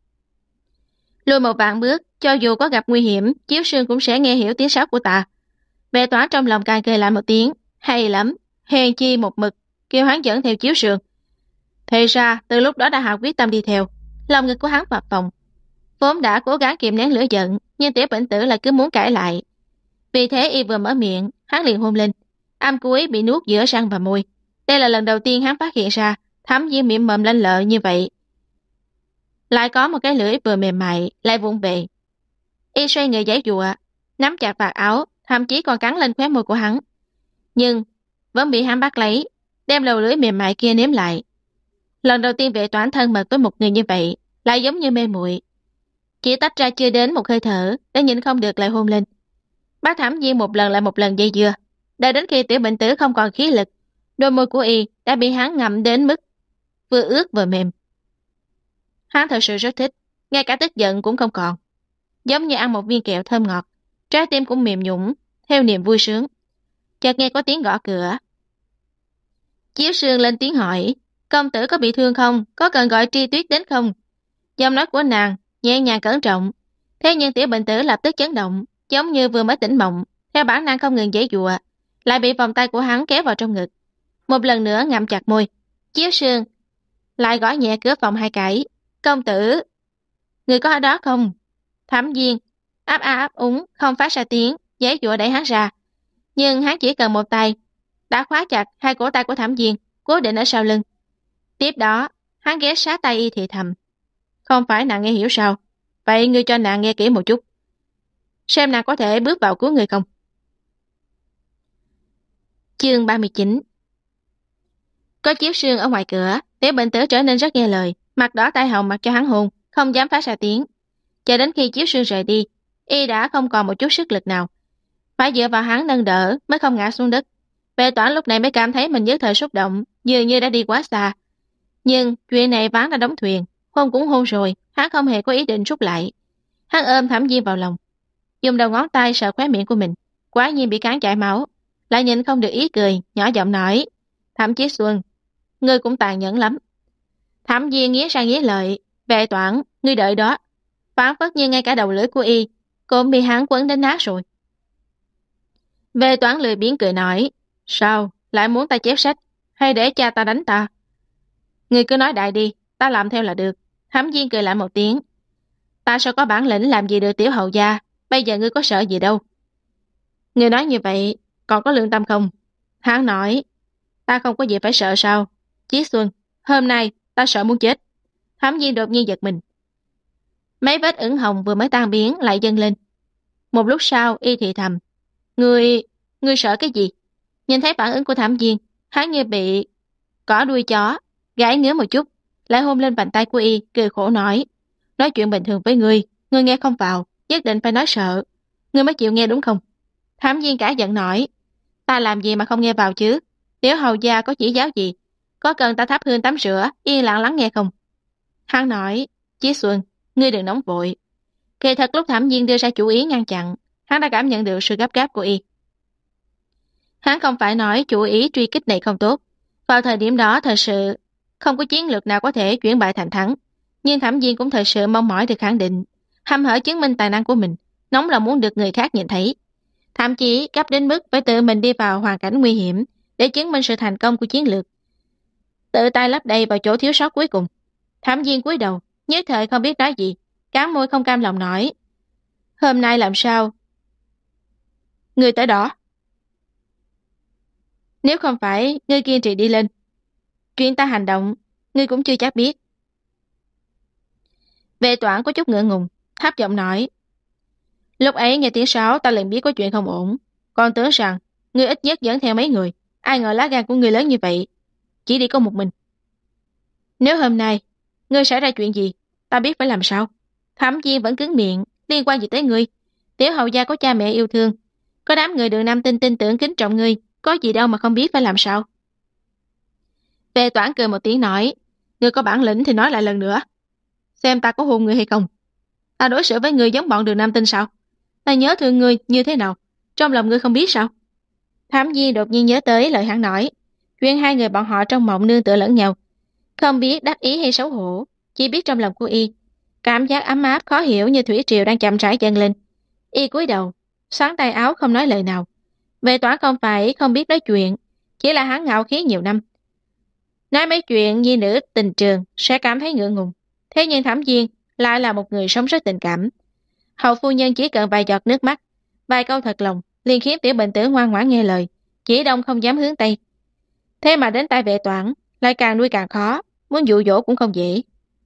Lùi một vạn bước, cho dù có gặp nguy hiểm, Chiếu Sương cũng sẽ nghe hiểu tiếng sáo của ta. Vệ Toán trong lòng càng cười lại một tiếng. Hay lắm, hèn chi một mực, kêu hắn dẫn theo Chiếu Sương. Thì ra, từ lúc đó đã hạ quyết tâm đi theo. Lòng ngực của hắn phập phồng. Vốn đã cố gắng kiềm nén lửa giận, nhưng Tiểu Bệnh Tử lại cứ muốn cãi lại. Vì thế y vừa mở miệng, hắn liền hôn lên. Âm cuối bị nuốt giữa răng và môi. Đây là lần đầu tiên hắn phát hiện ra Thẩm Viên miệng mồm lanh lợi như vậy. Lại có một cái lưỡi vừa mềm mại, lại vụng về. Y xoay người giãy giụa, nắm chặt vạt áo, thậm chí còn cắn lên khóe môi của hắn. Nhưng vẫn bị hắn bắt lấy, đem đầu lưỡi mềm mại kia nếm lại. Lần đầu tiên Vệ Toán thân mật với một người như vậy, lại giống như mê muội. Chỉ tách ra chưa đến một hơi thở, đã nhịn không được lại hôn lên. Bác Thẩm Viên một lần lại một lần dây dưa, đợi đến khi Tiểu Bệnh Tử không còn khí lực, đôi môi của y đã bị hắn ngậm đến mức vừa ướt vừa mềm. Hắn thật sự rất thích, ngay cả tức giận cũng không còn. Giống như ăn một viên kẹo thơm ngọt, trái tim cũng mềm nhũn theo niềm vui sướng. Chợt nghe có tiếng gõ cửa. Chiếu Sương lên tiếng hỏi, công tử có bị thương không? Có cần gọi Tri Tuyết đến không? Giọng nói của nàng nhẹ nhàng cẩn trọng. Thế nhưng Tiểu Bệnh Tử lập tức chấn động, giống như vừa mới tỉnh mộng, theo bản năng không ngừng giãy giụa, lại bị vòng tay của hắn kéo vào trong ngực. Một lần nữa ngậm chặt môi. Chiếu Sương lại gõ nhẹ cửa phòng 2 cái. Công tử, người có ở đó không? Thẩm Viên áp a áp úng, không phát ra tiếng, giãy giụa đẩy hắn ra. Nhưng hắn chỉ cần một tay đã khóa chặt 2 cổ tay của Thẩm Viên, cố định ở sau lưng. Tiếp đó, hắn ghé sát tay y thì thầm. Không phải nàng nghe hiểu sao? Vậy ngươi cho nàng nghe kỹ một chút. Xem nàng có thể bước vào cứu người không? Chương 39. Có Chiếu Sương ở ngoài cửa, Tiểu Bệnh Tử trở nên rất nghe lời, mặt đỏ tai hồng mặc cho hắn hôn, không dám phát ra tiếng. Cho đến khi Chiếu Sương rời đi, y đã không còn một chút sức lực nào, phải dựa vào hắn nâng đỡ mới không ngã xuống đất. Vệ Toán lúc này mới cảm thấy mình nhất thời xúc động, dường như đã đi quá xa. Nhưng chuyện này ván đã đóng thuyền, hôn cũng hôn rồi, hắn không hề có ý định rút lại. Hắn ôm Thẩm Viên vào lòng, dùng đầu ngón tay sờ khóe miệng của mình, quả nhiên bị cán chảy máu, lại nhìn không được ý cười, nhỏ giọng nói: Thẩm Chí Xuân, ngươi cũng tàn nhẫn lắm. Thẩm Viên nghiến răng nghiến lợi: Vệ Toán, ngươi đợi đó. Phản phất như ngay cả đầu lưỡi của y cũng bị hắn quấn đến nát rồi. Vệ Toán lười biếng cười nói: Sao, lại muốn ta chép sách, hay để cha ta đánh ta? Ngươi cứ nói đại đi, ta làm theo là được. Thẩm Viên cười lại một tiếng: Ta sao có bản lĩnh làm gì được tiểu hậu gia, bây giờ ngươi có sợ gì đâu. Ngươi nói như vậy, còn có lương tâm không? Hắn nói: Ta không có gì phải sợ sao? Chí Xuân, hôm nay ta sợ muốn chết. Thẩm Viên đột nhiên giật mình. Mấy vết ửng hồng vừa mới tan biến lại dâng lên. Một lúc sau y thì thầm: Ngươi sợ cái gì? Nhìn thấy phản ứng của Thẩm Viên, hắn như bị cỏ đuôi chó, gãi ngứa một chút, lại hôn lên vành tay của y, cười khổ nói: Nói chuyện bình thường với ngươi nghe không vào, nhất định phải nói sợ. Ngươi mới chịu nghe đúng không? Thẩm Viên cả giận nói: Ta làm gì mà không nghe vào chứ? Tiểu hầu gia có chỉ giáo gì? Có cần ta thắp hương tắm rửa, yên lặng lắng nghe không? Hắn nói: Chí Xuân, ngươi đừng nóng vội. Kỳ thật lúc Thẩm Viên đưa ra chủ ý ngăn chặn, hắn đã cảm nhận được sự gấp gáp của y. Hắn không phải nói chủ ý truy kích này không tốt. Vào thời điểm đó thật sự không có chiến lược nào có thể chuyển bại thành thắng. Nhưng Thẩm Viên cũng thật sự mong mỏi được khẳng định, hăm hở chứng minh tài năng của mình, nóng lòng muốn được người khác nhìn thấy. Thậm chí gấp đến mức phải tự mình đi vào hoàn cảnh nguy hiểm để chứng minh sự thành công của chiến lược. Tự tay lấp đầy vào chỗ thiếu sót cuối cùng. Thẩm Viên cúi đầu, nhất thời không biết nói gì, cắn môi không cam lòng nói: Hôm nay làm sao? Ngươi tới đó. Nếu không phải ngươi kiên trì đi lên, chuyện ta hành động, ngươi cũng chưa chắc biết. Vệ Toán có chút ngượng ngùng, thấp giọng nói: Lúc ấy nghe tiếng sáo ta liền biết có chuyện không ổn, còn tưởng rằng ngươi ít nhất dẫn theo mấy người, Ai ngờ lá gan của người lớn như vậy, chỉ đi có một mình. Nếu hôm nay ngươi xảy ra chuyện gì, ta biết phải làm sao. Thẩm Viên vẫn cứng miệng, liên quan gì tới ngươi? Tiểu hầu gia có cha mẹ yêu thương, có đám người Đường Nam Tinh tin tưởng kính trọng ngươi, có gì đâu mà không biết phải làm sao. Vệ Toản cười một tiếng nói, ngươi có bản lĩnh thì nói lại lần nữa, xem ta có hôn ngươi hay không. Ta đối xử với ngươi giống bọn Đường Nam Tinh sao? Ta nhớ thương ngươi như thế nào, trong lòng ngươi không biết sao? Thám Viên đột nhiên nhớ tới lời hắn nói, chuyện hai người bọn họ trong mộng nương tựa lẫn nhau, không biết đắc ý hay xấu hổ, chỉ biết trong lòng của y, cảm giác ấm áp khó hiểu như thủy triều đang chậm rãi dâng lên. Y cúi đầu, xoắn tay áo không nói lời nào. Vệ Toản không phải không biết nói chuyện, chỉ là hắn ngạo khí nhiều năm. Nói mấy chuyện nhi nữ tình trường sẽ cảm thấy ngượng ngùng. Thế nhưng Thẩm Viên lại là một người sống rất tình cảm. Hậu phu nhân chỉ cần vài giọt nước mắt, vài câu thật lòng, liền khiến tiểu bệnh tử ngoan ngoãn nghe lời, chỉ đông không dám hướng tây. Thế mà đến tay Vệ Toản lại càng nuôi càng khó, muốn dụ dỗ cũng không dễ.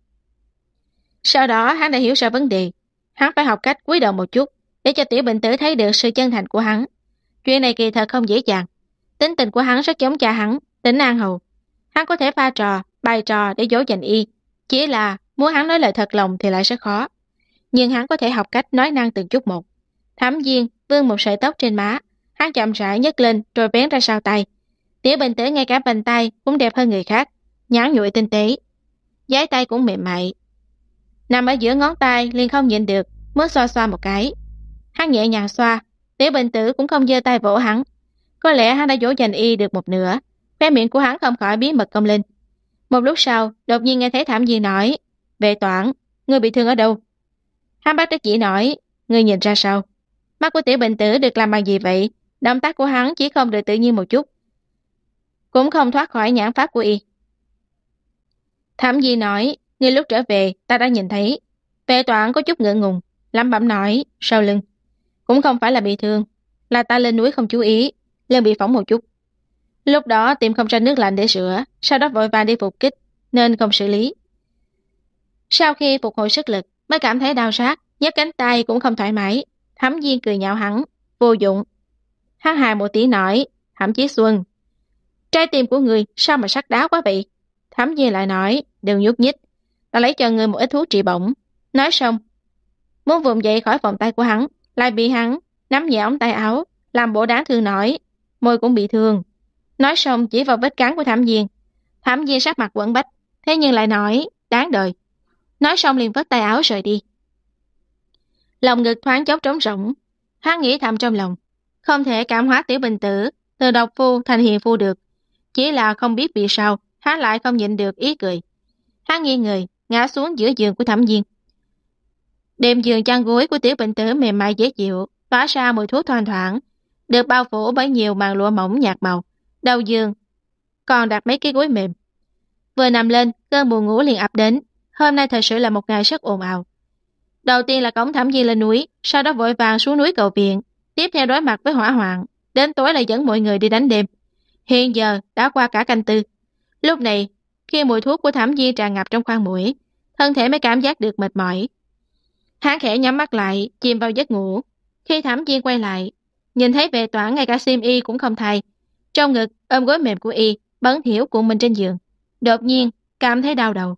Sau đó hắn đã hiểu ra vấn đề, hắn phải học cách cúi đầu một chút để cho tiểu bệnh tử thấy được sự chân thành của hắn. Chuyện này kỳ thật không dễ dàng. Tính tình của hắn rất giống cha hắn, Tĩnh An Hầu. Hắn có thể pha trò, bày trò để dỗ dành y, chỉ là muốn hắn nói lời thật lòng thì lại rất khó. Nhưng hắn có thể học cách nói năng từng chút một. Thẩm Viên vương một sợi tóc trên má, hắn chậm rãi nhấc lên rồi vén ra sau tay. Tiểu bệnh tử ngay cả vành tay cũng đẹp hơn người khác, nhẵn nhụi tinh tế, giái tay cũng mềm mại. Nằm ở giữa ngón tay liền không nhịn được, muốn xoa xoa một cái. Hắn nhẹ nhàng xoa, tiểu bệnh tử cũng không giơ tay vỗ hắn. Có lẽ hắn đã dỗ dành y được một nửa, khóe miệng của hắn không khỏi bí mật cong lên. Một lúc sau, đột nhiên nghe thấy Thẩm Viên nói, Vệ Toản, ngươi bị thương ở đâu? Hắn bắt đắc dĩ nói, ngươi nhìn ra sao? Mắt của tiểu bệnh tử được làm bằng gì vậy? Động tác của hắn chỉ không được tự nhiên một chút, cũng không thoát khỏi nhãn pháp của y. Thẩm Viên nói, ngay lúc trở về ta đã nhìn thấy. Vệ Toản có chút ngượng ngùng, lẩm bẩm nói, sau lưng. Cũng không phải là bị thương, là ta lên núi không chú ý, lưng bị phỏng một chút. Lúc đó tìm không ra nước lạnh để rửa, sau đó vội vàng đi phục kích, nên không xử lý. Sau khi phục hồi sức lực, mới cảm thấy đau rát, nhấc cánh tay cũng không thoải mái. Thẩm Viên cười nhạo hắn, vô dụng. Hắn hài một tiếng nói, Thẩm Chí Xuân, trái tim của người sao mà sắt đá quá vậy? Thẩm Viên lại nói, đừng nhúc nhích, ta lấy cho ngươi một ít thuốc trị bỏng. Nói xong, muốn vùng dậy khỏi vòng tay của hắn, lại bị hắn nắm nhẹ ống tay áo, làm bộ đáng thương nói, môi cũng bị thương. Nói xong chỉ vào vết cắn của Thẩm Viên. Thẩm Viên sắc mặt quẫn bách, thế nhưng lại nói, đáng đời. Nói xong liền vất tay áo rời đi. Lòng ngực thoáng chốc trống rỗng, hắn nghĩ thầm trong lòng, không thể cảm hóa tiểu bình tử từ độc phu thành hiền phu được. Chỉ là không biết vì sao hắn lại không nhịn được ý cười. Hắn nghiêng người ngã xuống giữa giường của Thẩm Viên. Đệm giường chăn gối của tiểu bệnh tử mềm mại dễ chịu, tỏa ra mùi thuốc thoang thoảng, được bao phủ bởi nhiều màn lụa mỏng nhạt màu. Đầu giường còn đặt mấy cái gối mềm. Vừa nằm lên, cơn buồn ngủ liền ập đến. Hôm nay thật sự là một ngày rất ồn ào. Đầu tiên là cõng Thẩm Viên lên núi, sau đó vội vàng xuống núi cầu viện, tiếp theo đối mặt với hỏa hoạn, đến tối lại dẫn mọi người đi đánh đêm. Hiện giờ đã qua cả canh tư. Lúc này, khi mùi thuốc của Thẩm Viên tràn ngập trong khoang mũi, thân thể mới cảm giác được mệt mỏi. Hắn khẽ nhắm mắt lại, chìm vào giấc ngủ. Khi Thẩm Viên quay lại, nhìn thấy Vệ Toản ngay cả xiêm y cũng không thay, trong ngực ôm gối mềm của y, bấn thiểu cuộn mình trên giường. Đột nhiên cảm thấy đau đầu.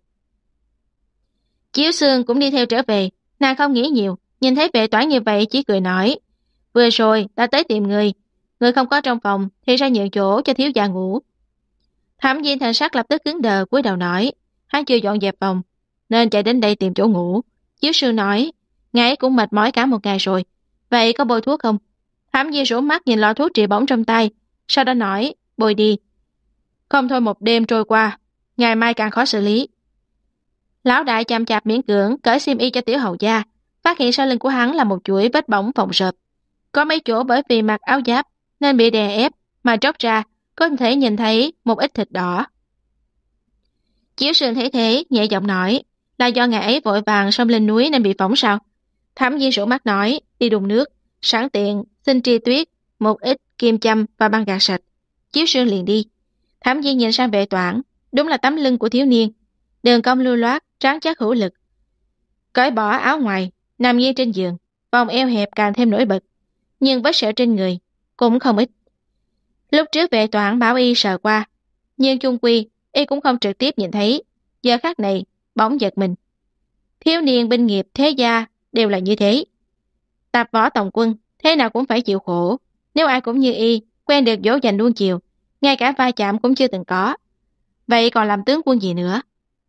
Chiếu Sương cũng đi theo trở về, nàng không nghĩ nhiều, nhìn thấy Vệ Toản như vậy chỉ cười nói, vừa rồi đã tới tìm người không có trong phòng thì ra nhường chỗ cho thiếu gia ngủ. Thẩm Viên thần sắc lập tức cứng đờ, cúi đầu nói, hắn chưa dọn dẹp phòng nên chạy đến đây tìm chỗ ngủ. Chiếu Sương nói, ngài cũng mệt mỏi cả một ngày rồi, vậy có bôi thuốc không? Thẩm Viên rủ mắt nhìn lọ thuốc trị bỏng trong tay, sau đó nói, bôi đi. Không thôi một đêm trôi qua, ngày mai càng khó xử lý. Lão đại chậm chạp miễn cưỡng cởi xiêm y cho tiểu hầu gia, phát hiện sau lưng của hắn là một chuỗi vết bỏng phồng rộp. Có mấy chỗ bởi vì mặc áo giáp nên bị đè ép mà tróc ra, có thể nhìn thấy một ít thịt đỏ. Chiếu Sương thấy thế, nhẹ giọng nói, là do ngày ấy vội vàng xông lên núi nên bị phỏng sao? Thẩm Viên rủ mắt nói, đi đun nước, sẵn tiện xin Tri Tuyết một ít kim châm và băng gạc sạch. Chiếu Sương liền đi. Thẩm Viên nhìn sang Vệ Toản, đúng là tấm lưng của thiếu niên, đường cong lưu loát, tráng chắc hữu lực. Cởi bỏ áo ngoài, nằm nghiêng trên giường, vòng eo hẹp càng thêm nổi bật, nhưng vết sẹo trên người cũng không ít. Lúc trước vệ toán bảo y sờ qua, nhưng chung quy y cũng không trực tiếp nhìn thấy. Giờ khắc này bỗng giật mình. Thiếu niên binh nghiệp thế gia đều là như thế. Tập võ tổng quân thế nào cũng phải chịu khổ. Nếu ai cũng như y, quen được dỗ dành nuông chiều, ngay cả va chạm cũng chưa từng có, vậy còn làm tướng quân gì nữa?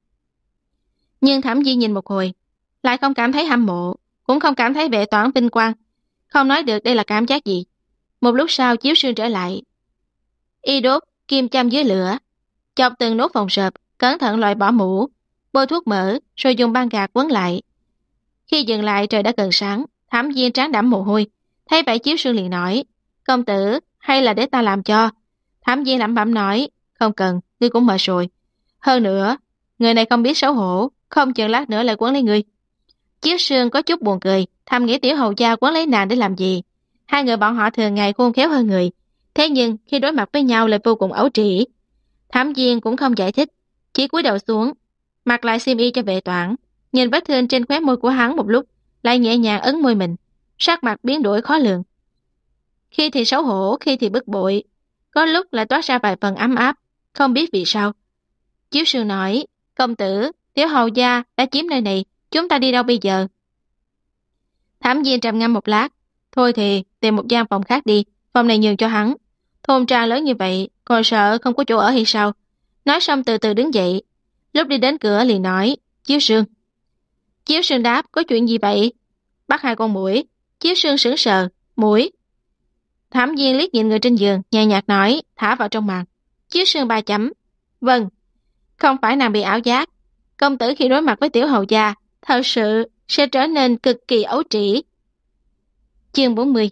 Nhưng Thẩm Di nhìn một hồi, lại không cảm thấy hâm mộ, cũng không cảm thấy vệ toán vinh quang, không nói được đây là cảm giác gì. Một lúc sau Chiếu Sương trở lại, y đốt kim châm dưới lửa, chọc từng nốt phòng sợp, cẩn thận loại bỏ mũ, bôi thuốc mỡ, rồi dùng băng gạc quấn lại. Khi dừng lại trời đã gần sáng, Thẩm Di trán đẫm mồ hôi, thấy vậy Chiếu Sương liền nói: "Công tử, hay là để ta làm cho?" Thẩm Di lẩm bẩm nói: "Không cần, ngươi cũng mệt rồi. Hơn nữa, người này không biết xấu hổ, không chừng lát nữa lại quấn lấy ngươi." Chiếu Sương có chút buồn cười, thầm nghĩ tiểu hầu gia quấn lấy nàng để làm gì? Hai người bọn họ thường ngày khôn khéo hơn người, thế nhưng khi đối mặt với nhau lại vô cùng ấu trĩ. Thẩm Diên cũng không giải thích, chỉ cúi đầu xuống, mặc lại xiêm y cho vệ toản, nhìn vết thương trên khóe môi của hắn một lúc, lại nhẹ nhàng ấn môi mình, sắc mặt biến đổi khó lường. Khi thì xấu hổ, khi thì bực bội, có lúc lại toát ra vài phần ấm áp, không biết vì sao. Chiếu Sương nói: "Công tử, tiểu hầu gia đã chiếm nơi này, chúng ta đi đâu bây giờ?" Thẩm Diên trầm ngâm một lát: "Thôi thì tìm một gian phòng khác đi, phòng này nhường cho hắn. Thôn trang lớn như vậy, còn sợ không có chỗ ở hay sao?" Nói xong từ từ đứng dậy, lúc đi đến cửa liền nói: "Chiếu Sương." Chiếu Sương đáp: "Có chuyện gì vậy?" "Bắt hai con muỗi." Chiếu Sương sững sờ: "Muỗi?" Thẩm Diên liếc nhìn người trên giường, nhẹ nhạt nói: "Thả vào trong màn." Chiếu Sương ba chấm: "Vâng." Không phải nàng bị ảo giác, công tử khi đối mặt với tiểu hầu gia thật sự sẽ trở nên cực kỳ ấu trĩ. Chương 40.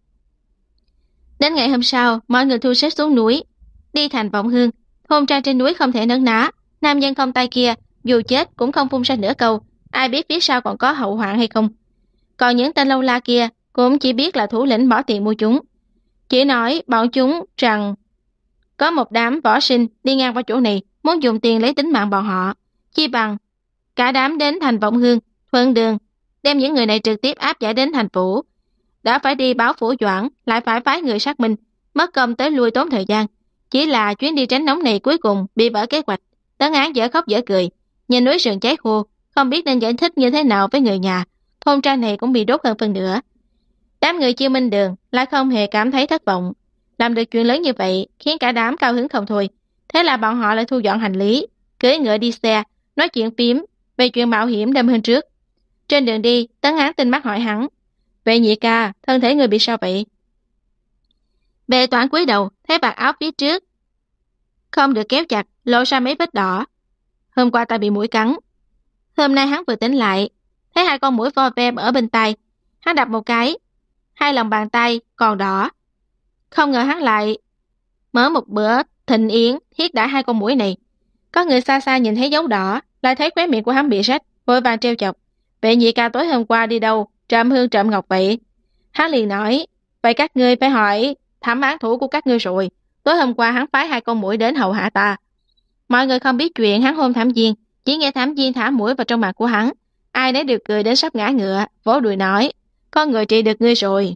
Đến ngày hôm sau, mọi người thu xếp xuống núi, đi thành Vọng Hương. Thôn trang trên núi không thể nấn ná, nam nhân không tay kia dù chết cũng không phun ra nửa câu, ai biết phía sau còn có hậu hoạn hay không. Còn những tên lâu la kia cũng chỉ biết là thủ lĩnh bỏ tiền mua chúng, chỉ nói bọn chúng rằng có một đám võ sinh đi ngang qua chỗ này, muốn dùng tiền lấy tính mạng bọn họ, chi bằng cả đám đến thành Vọng Hương, thuận đường đem những người này trực tiếp áp giải đến thành phủ. Đã phải đi báo phủ Doãn, lại phải phái người xác minh, mất công tới lui tốn thời gian. Chỉ là chuyến đi tránh nóng này cuối cùng bị vỡ kế hoạch. Tấn Án dở khóc dở cười, nhìn núi sườn cháy khô, không biết nên giải thích như thế nào với người nhà. Thôn trang này cũng bị đốt hơn phân nửa. Đám người Chiêu Minh Đường lại không hề cảm thấy thất vọng, làm được chuyện lớn như vậy khiến cả đám cao hứng không thôi. Thế là bọn họ lại thu dọn hành lý, cưỡi ngựa đi xe, nói chuyện phím về chuyện mạo hiểm đêm hôm trước. Trên đường đi, Tấn Án tinh mắt hỏi hắn: "Vệ nhị ca, thân thể người bị sao vậy?" Vệ Toản cúi đầu, thấy vạt áo phía trước không được kéo chặt, lộ ra mấy vết đỏ. "Hôm qua ta bị muỗi cắn." Hôm nay hắn vừa tỉnh lại, thấy hai con muỗi vo ve ở bên tai, hắn đập một cái, hai lòng bàn tay còn đỏ. Không ngờ hắn lại mở một bữa thịnh yến thiết đãi hai con muỗi này. Có người xa xa nhìn thấy dấu đỏ, lại thấy khóe miệng của hắn bị rách, vội vàng trêu chọc: "Vệ nhị ca tối hôm qua đi đâu, trộm hương trộm ngọc vậy?" Hắn liền nói: "Vậy các ngươi phải hỏi Thẩm án thủ của các ngươi rồi. Tối hôm qua hắn phái hai con muỗi đến hầu hạ ta." Mọi người không biết chuyện hắn hôn Thẩm Diên, chỉ nghe Thẩm Diên thả muỗi vào trong mặt của hắn, ai nấy đều cười đến sắp ngã ngựa, vỗ đùi nói: "Có người trị được ngươi rồi."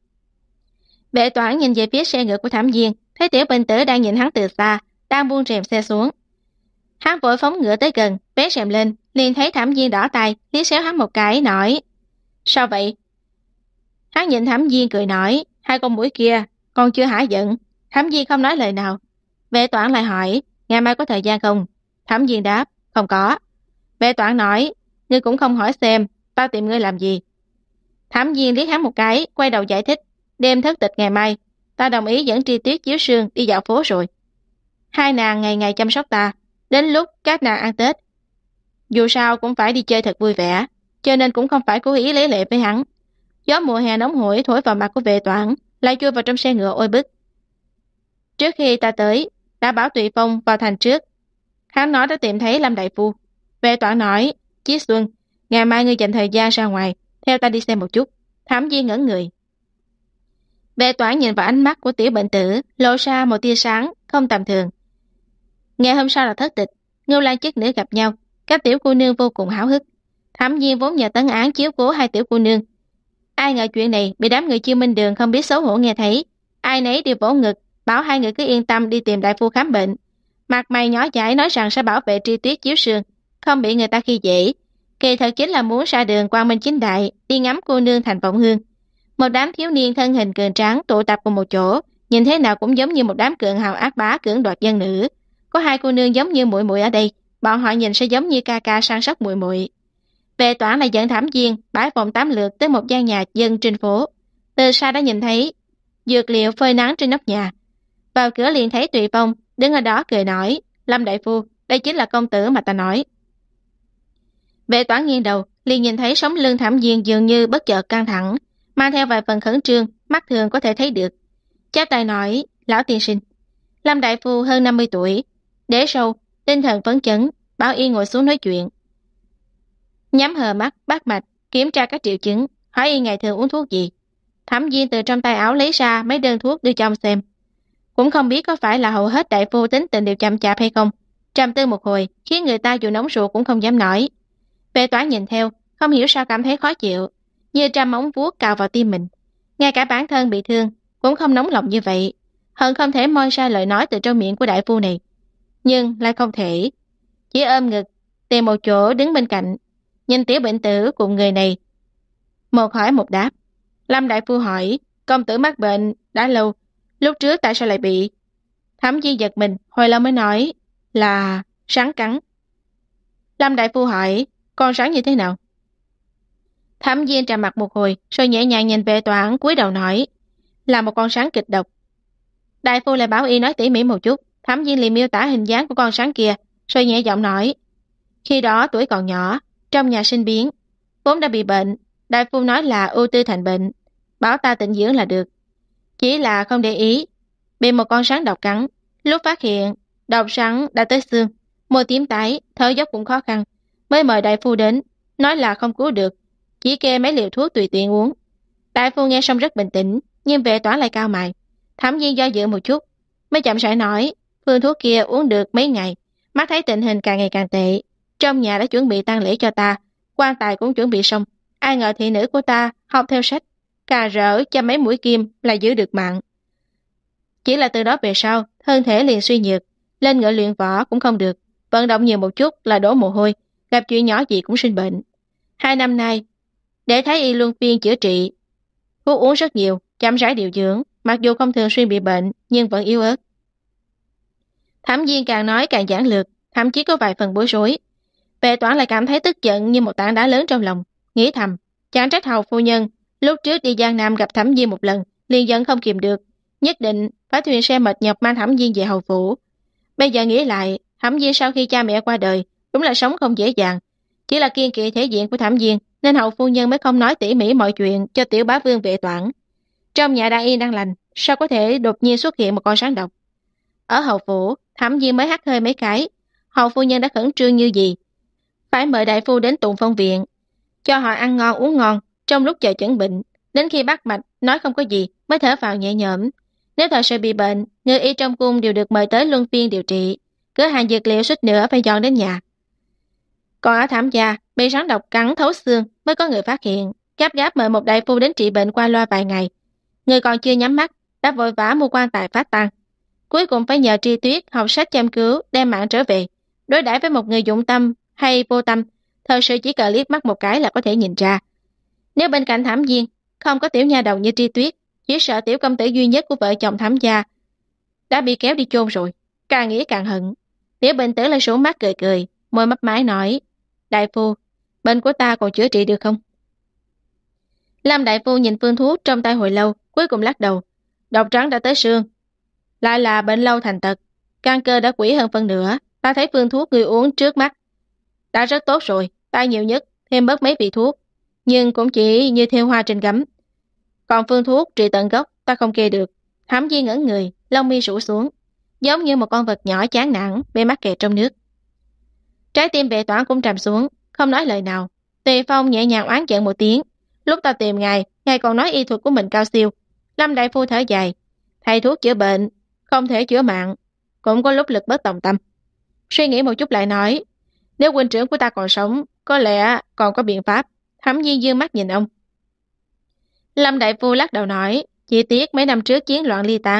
Vệ Toản nhìn về phía xe ngựa của Thẩm Diên, thấy Tiểu Bình Tử đang nhìn hắn từ xa, đang buông rèm xe xuống. Hắn vội phóng ngựa tới gần, vén rèm lên, liền thấy Thẩm Diên đỏ tay, liếc xéo hắn một cái, nói: "Sao vậy?" Hắn nhìn Thẩm Diên cười nói: "Hai con muỗi kia còn chưa hả giận." Thẩm Diên không nói lời nào. Vệ Toản lại hỏi: "Ngày mai có thời gian không?" Thẩm Diên đáp: "Không có." Vệ Toản nói: "Ngươi cũng không hỏi xem tao tìm ngươi làm gì." Thẩm Diên liếc hắn một cái, quay đầu giải thích: "Đêm thất tịch ngày mai, ta đồng ý dẫn Tri Tuyết, Chiếu Sương đi dạo phố rồi. Hai nàng ngày ngày chăm sóc ta, đến lúc các nàng ăn Tết, dù sao cũng phải đi chơi thật vui vẻ, cho nên cũng không phải cố ý lấy lệ với hắn." Gió mùa hè nóng hổi thổi vào mặt của Vệ Toản, lại chui vào trong xe ngựa oi bức. "Trước khi ta tới, đã bảo Tùy Phong vào thành trước. Hắn nói đã tìm thấy Lâm đại phu." Vệ Toản nói: "Chiết Xuân, ngày mai ngươi dành thời gian ra ngoài, theo ta đi xem một chút." Thẩm Diên ngẩn người. Vệ Toản nhìn vào ánh mắt của Tiểu Bệnh Tử, lộ ra một tia sáng không tầm thường. Ngày hôm sau là thất tịch, Ngưu Lang chức nữ gặp nhau, các tiểu cô nương vô cùng háo hức. Thẩm Diên vốn nhờ Tấn Án chiếu cố hai tiểu cô nương, ai ngờ chuyện này bị đám người Chiêu Minh Đường không biết xấu hổ nghe thấy, ai nấy đều vỗ ngực bảo hai người cứ yên tâm đi tìm đại phu khám bệnh. Mặt mày nhỏ dãi nói rằng sẽ bảo vệ Tri Tuyết chiếu sương, không bị người ta khi dễ. Kỳ thật chính là muốn ra đường quang minh chính đại, đi ngắm cô nương thành Vọng Hương. Một đám thiếu niên thân hình cường tráng tụ tập cùng một chỗ, nhìn thế nào cũng giống như một đám cường hào ác bá cưỡng đoạt dân nữ. Có hai cô nương giống như muội muội ở đây, bọn họ nhìn sẽ giống như ca ca săn sóc muội muội. Vệ Toản là dẫn Thẩm Diên bãi vòng 8 lượt tới một gian nhà dân trên phố. Từ xa đã nhìn thấy dược liệu phơi nắng trên nóc nhà. Vào cửa liền thấy Tùy Phong đứng ở đó cười nói, Lâm đại phu, đây chính là công tử mà ta nói. Vệ Toản nghiêng đầu, liền nhìn thấy sống lưng Thẩm Diên dường như bất chợt căng thẳng, mang theo vài phần khẩn trương, mắt thường có thể thấy được. Chắp tay nói, lão tiên sinh. Lâm đại phu hơn 50 tuổi, để sâu, tinh thần phấn chấn, bảo y ngồi xuống nói chuyện. Nhắm hờ mắt, bắt mạch, kiểm tra các triệu chứng, hỏi y ngày thường uống thuốc gì. Thẩm Diên từ trong tay áo lấy ra mấy đơn thuốc đưa cho ông xem. Cũng không biết có phải là hầu hết đại phu tính tình đều chậm chạp hay không. Trầm tư một hồi, khiến người ta dù nóng ruột cũng không dám nói. Vệ Toản nhìn theo, không hiểu sao cảm thấy khó chịu, như trăm móng vuốt cào vào tim mình. Ngay cả bản thân bị thương, cũng không nóng lòng như vậy. Hận không thể moi ra lời nói từ trong miệng của đại phu này. Nhưng lại không thể. Chỉ ôm ngực, tìm một chỗ đứng bên cạnh, nhìn tiểu bệnh tử cùng người này. Một hỏi một đáp. Lâm đại phu hỏi, công tử mắc bệnh đã lâu, lúc trước tại sao lại bị? Thẩm Diên giật mình, hồi lâu mới nói là rắn cắn. Lâm đại phu hỏi, con rắn như thế nào? Thẩm Diên trầm mặt một hồi, rồi nhẹ nhàng nhìn Vệ Toản, cúi đầu nói, là một con rắn kịch độc. Đại phu lại bảo y nói tỉ mỉ một chút. Thẩm Diên liền miêu tả hình dáng của con rắn kia, rồi nhẹ giọng nói, khi đó tuổi còn nhỏ, trong nhà sinh biến, vốn đã bị bệnh, đại phu nói là ưu tư thành bệnh, bảo ta tịnh dưỡng là được. Chỉ là không để ý, bị một con rắn độc cắn. Lúc phát hiện, độc rắn đã tới xương, môi tím tái, thở dốc cũng khó khăn, mới mời đại phu đến, nói là không cứu được, chỉ kê mấy liều thuốc tùy tiện uống. Đại phu nghe xong rất bình tĩnh, nhưng Vệ Toản lại cao mày. Thẩm Diên do dự một chút, mới chậm rãi nói, phương thuốc kia uống được mấy ngày, mắt thấy tình hình càng ngày càng tệ, trong nhà đã chuẩn bị tang lễ cho ta, quan tài cũng chuẩn bị xong, ai ngờ thị nữ của ta học theo sách, cà rỡ cho mấy mũi kim là giữ được mạng. Chỉ là từ đó về sau, thân thể liền suy nhược, lên ngựa luyện võ cũng không được, vận động nhiều một chút là đổ mồ hôi, gặp chuyện nhỏ gì cũng sinh bệnh. 2 năm nay, để thấy y luân phiên chữa trị, thuốc uống rất nhiều, chăm rãi điều dưỡng, mặc dù không thường xuyên bị bệnh, nhưng vẫn yếu ớt. Thẩm Diên càng nói càng giản lược, thậm chí có vài phần bối rối. Vệ Toản lại cảm thấy tức giận như một tảng đá lớn trong lòng, nghĩ thầm, chẳng trách hầu phu nhân lúc trước đi Giang Nam gặp Thẩm Diên một lần, liền giận không kìm được, nhất định phải thuyền xe mệt nhọc mang Thẩm Diên về hầu phủ. Bây giờ nghĩ lại, Thẩm Diên sau khi cha mẹ qua đời, đúng là sống không dễ dàng, chỉ là kiêng kỵ thể diện của Thẩm Diên, nên hầu phu nhân mới không nói tỉ mỉ mọi chuyện cho tiểu bá vương Vệ Toản. Trong nhà đang yên đang lành, sao có thể đột nhiên xuất hiện một con rắn độc? Ở hầu phủ, Thẩm Diên mới hắt hơi mấy cái, hầu phu nhân đã khẩn trương như gì, phải mời đại phu đến Tùng Phong viện, cho họ ăn ngon uống ngon, trong lúc chờ chẩn bệnh, đến khi bắt mạch nói không có gì, mới thở phào nhẹ nhõm. Nếu thật sự bị bệnh, người y trong cung đều được mời tới luân phiên điều trị, cửa hàng dược liệu suýt nữa phải dọn đến nhà. Còn ở Thẩm gia, bị rắn độc cắn thấu xương mới có người phát hiện, gấp gáp mời một đại phu đến trị bệnh qua loa vài ngày. Người còn chưa nhắm mắt, đã vội vã mua quan tài phát tang. Cuối cùng phải nhờ Tri Tuyết học sách chăm cứu, đem mạng trở về. Đối đãi với một người dụng tâm hay vô tâm, thật sự chỉ cần liếc mắt một cái là có thể nhìn ra. Nếu bên cạnh Thẩm Diên không có tiểu nha đầu như Tri Tuyết, chỉ sợ tiểu công tử duy nhất của vợ chồng Thẩm gia đã bị kéo đi chôn rồi. Càng nghĩ càng hận. Tiểu bệnh tử lại sổ mắt cười cười, môi mấp máy nói, đại phu, bệnh của ta còn chữa trị được không? Lâm đại phu nhìn phương thuốc trong tay hồi lâu, cuối cùng lắc đầu, độc rắn đã tới xương, lại là bệnh lâu thành tật, căn cơ đã quỷ hơn phân nửa. Ta thấy phương thuốc người uống trước mắt đã rất tốt rồi, ta nhiều nhất thêm bớt mấy vị thuốc, nhưng cũng chỉ như theo hoa trên gấm. Còn phương thuốc trị tận gốc ta không kê được. Thẩm Diên ngẩn người, lông mi rủ xuống, giống như một con vật nhỏ chán nản bị mắc kẹt trong nước. Trái tim Vệ Toản cũng trầm xuống, không nói lời nào. Tùy Phong nhẹ nhàng oán giận một tiếng, lúc ta tìm ngài còn nói y thuật của mình cao siêu. Lâm đại phu thở dài, thầy thuốc chữa bệnh không thể chữa mạng, cũng có lúc lực bất tòng tâm. Suy nghĩ một chút lại nói, nếu huynh trưởng của ta còn sống, có lẽ còn có biện pháp. Thẩm Diên dương mắt nhìn ông. Lâm đại phu lắc đầu nói, chỉ tiếc mấy năm trước chiến loạn ly tán,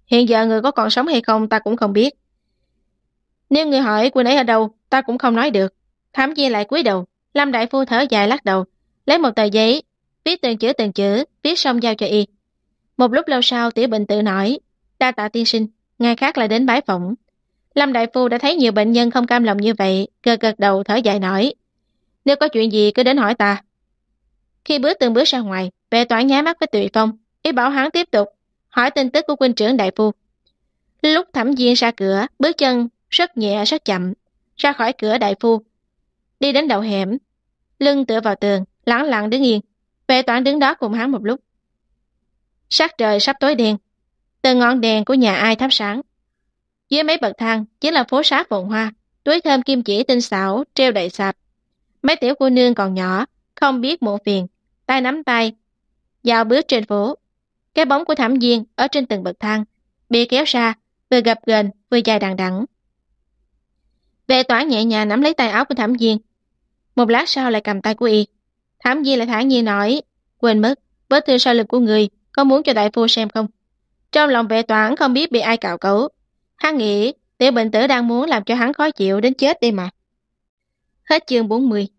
Hiện giờ người có còn sống hay không ta cũng không biết. Nếu người hỏi quân ấy ở đâu, ta cũng không nói được. Thám Viên lại cúi đầu, Lâm đại phu thở dài lắc đầu, lấy một tờ giấy, viết từng chữ, viết xong giao cho y. Một lúc lâu sau Tiểu Bình tự nói, đa tạ tiên sinh, ngày khác lại đến bái phỏng. Lâm đại phu đã thấy nhiều bệnh nhân không cam lòng như vậy, gật gật đầu thở dài nói, nếu có chuyện gì cứ đến hỏi ta. Khi từng bước ra ngoài, Vệ Toản nháy mắt với Tùy Phong, ý bảo hắn tiếp tục hỏi tin tức của huynh trưởng đại phu. Lúc Thẩm Viên ra cửa, bước chân rất nhẹ rất chậm, ra khỏi cửa đại phu, đi đến đầu hẻm, lưng tựa vào tường, lẳng lặng đứng yên. Vệ Toản đứng đó cùng hắn một lúc. Sắc trời sắp tối đen, từng ngọn đèn của nhà ai thắp sáng. Dưới mấy bậc thang chính là phố xá phồn hoa, túi thơm kim chỉ tinh xảo treo đầy sạp. Mấy tiểu cô nương còn nhỏ, không biết muộn phiền, tay nắm tay, dạo bước trên phố. Cái bóng của Thẩm Viên ở trên từng bậc thang, bị kéo ra, vừa gập ghềnh vừa dài đằng đẵng. Vệ Toản nhẹ nhàng nắm lấy tay áo của Thẩm Viên, một lát sau lại cầm tay của y. Thẩm Viên lại thản nhiên nói, quên mất, vết thương sau lưng của người, có muốn cho đại phu xem không? Trong lòng Vệ Toản không biết bị ai cạo cấu. Hắn nghĩ Tiểu Bệnh Tử đang muốn làm cho hắn khó chịu đến chết đi mà. Hết chương 40.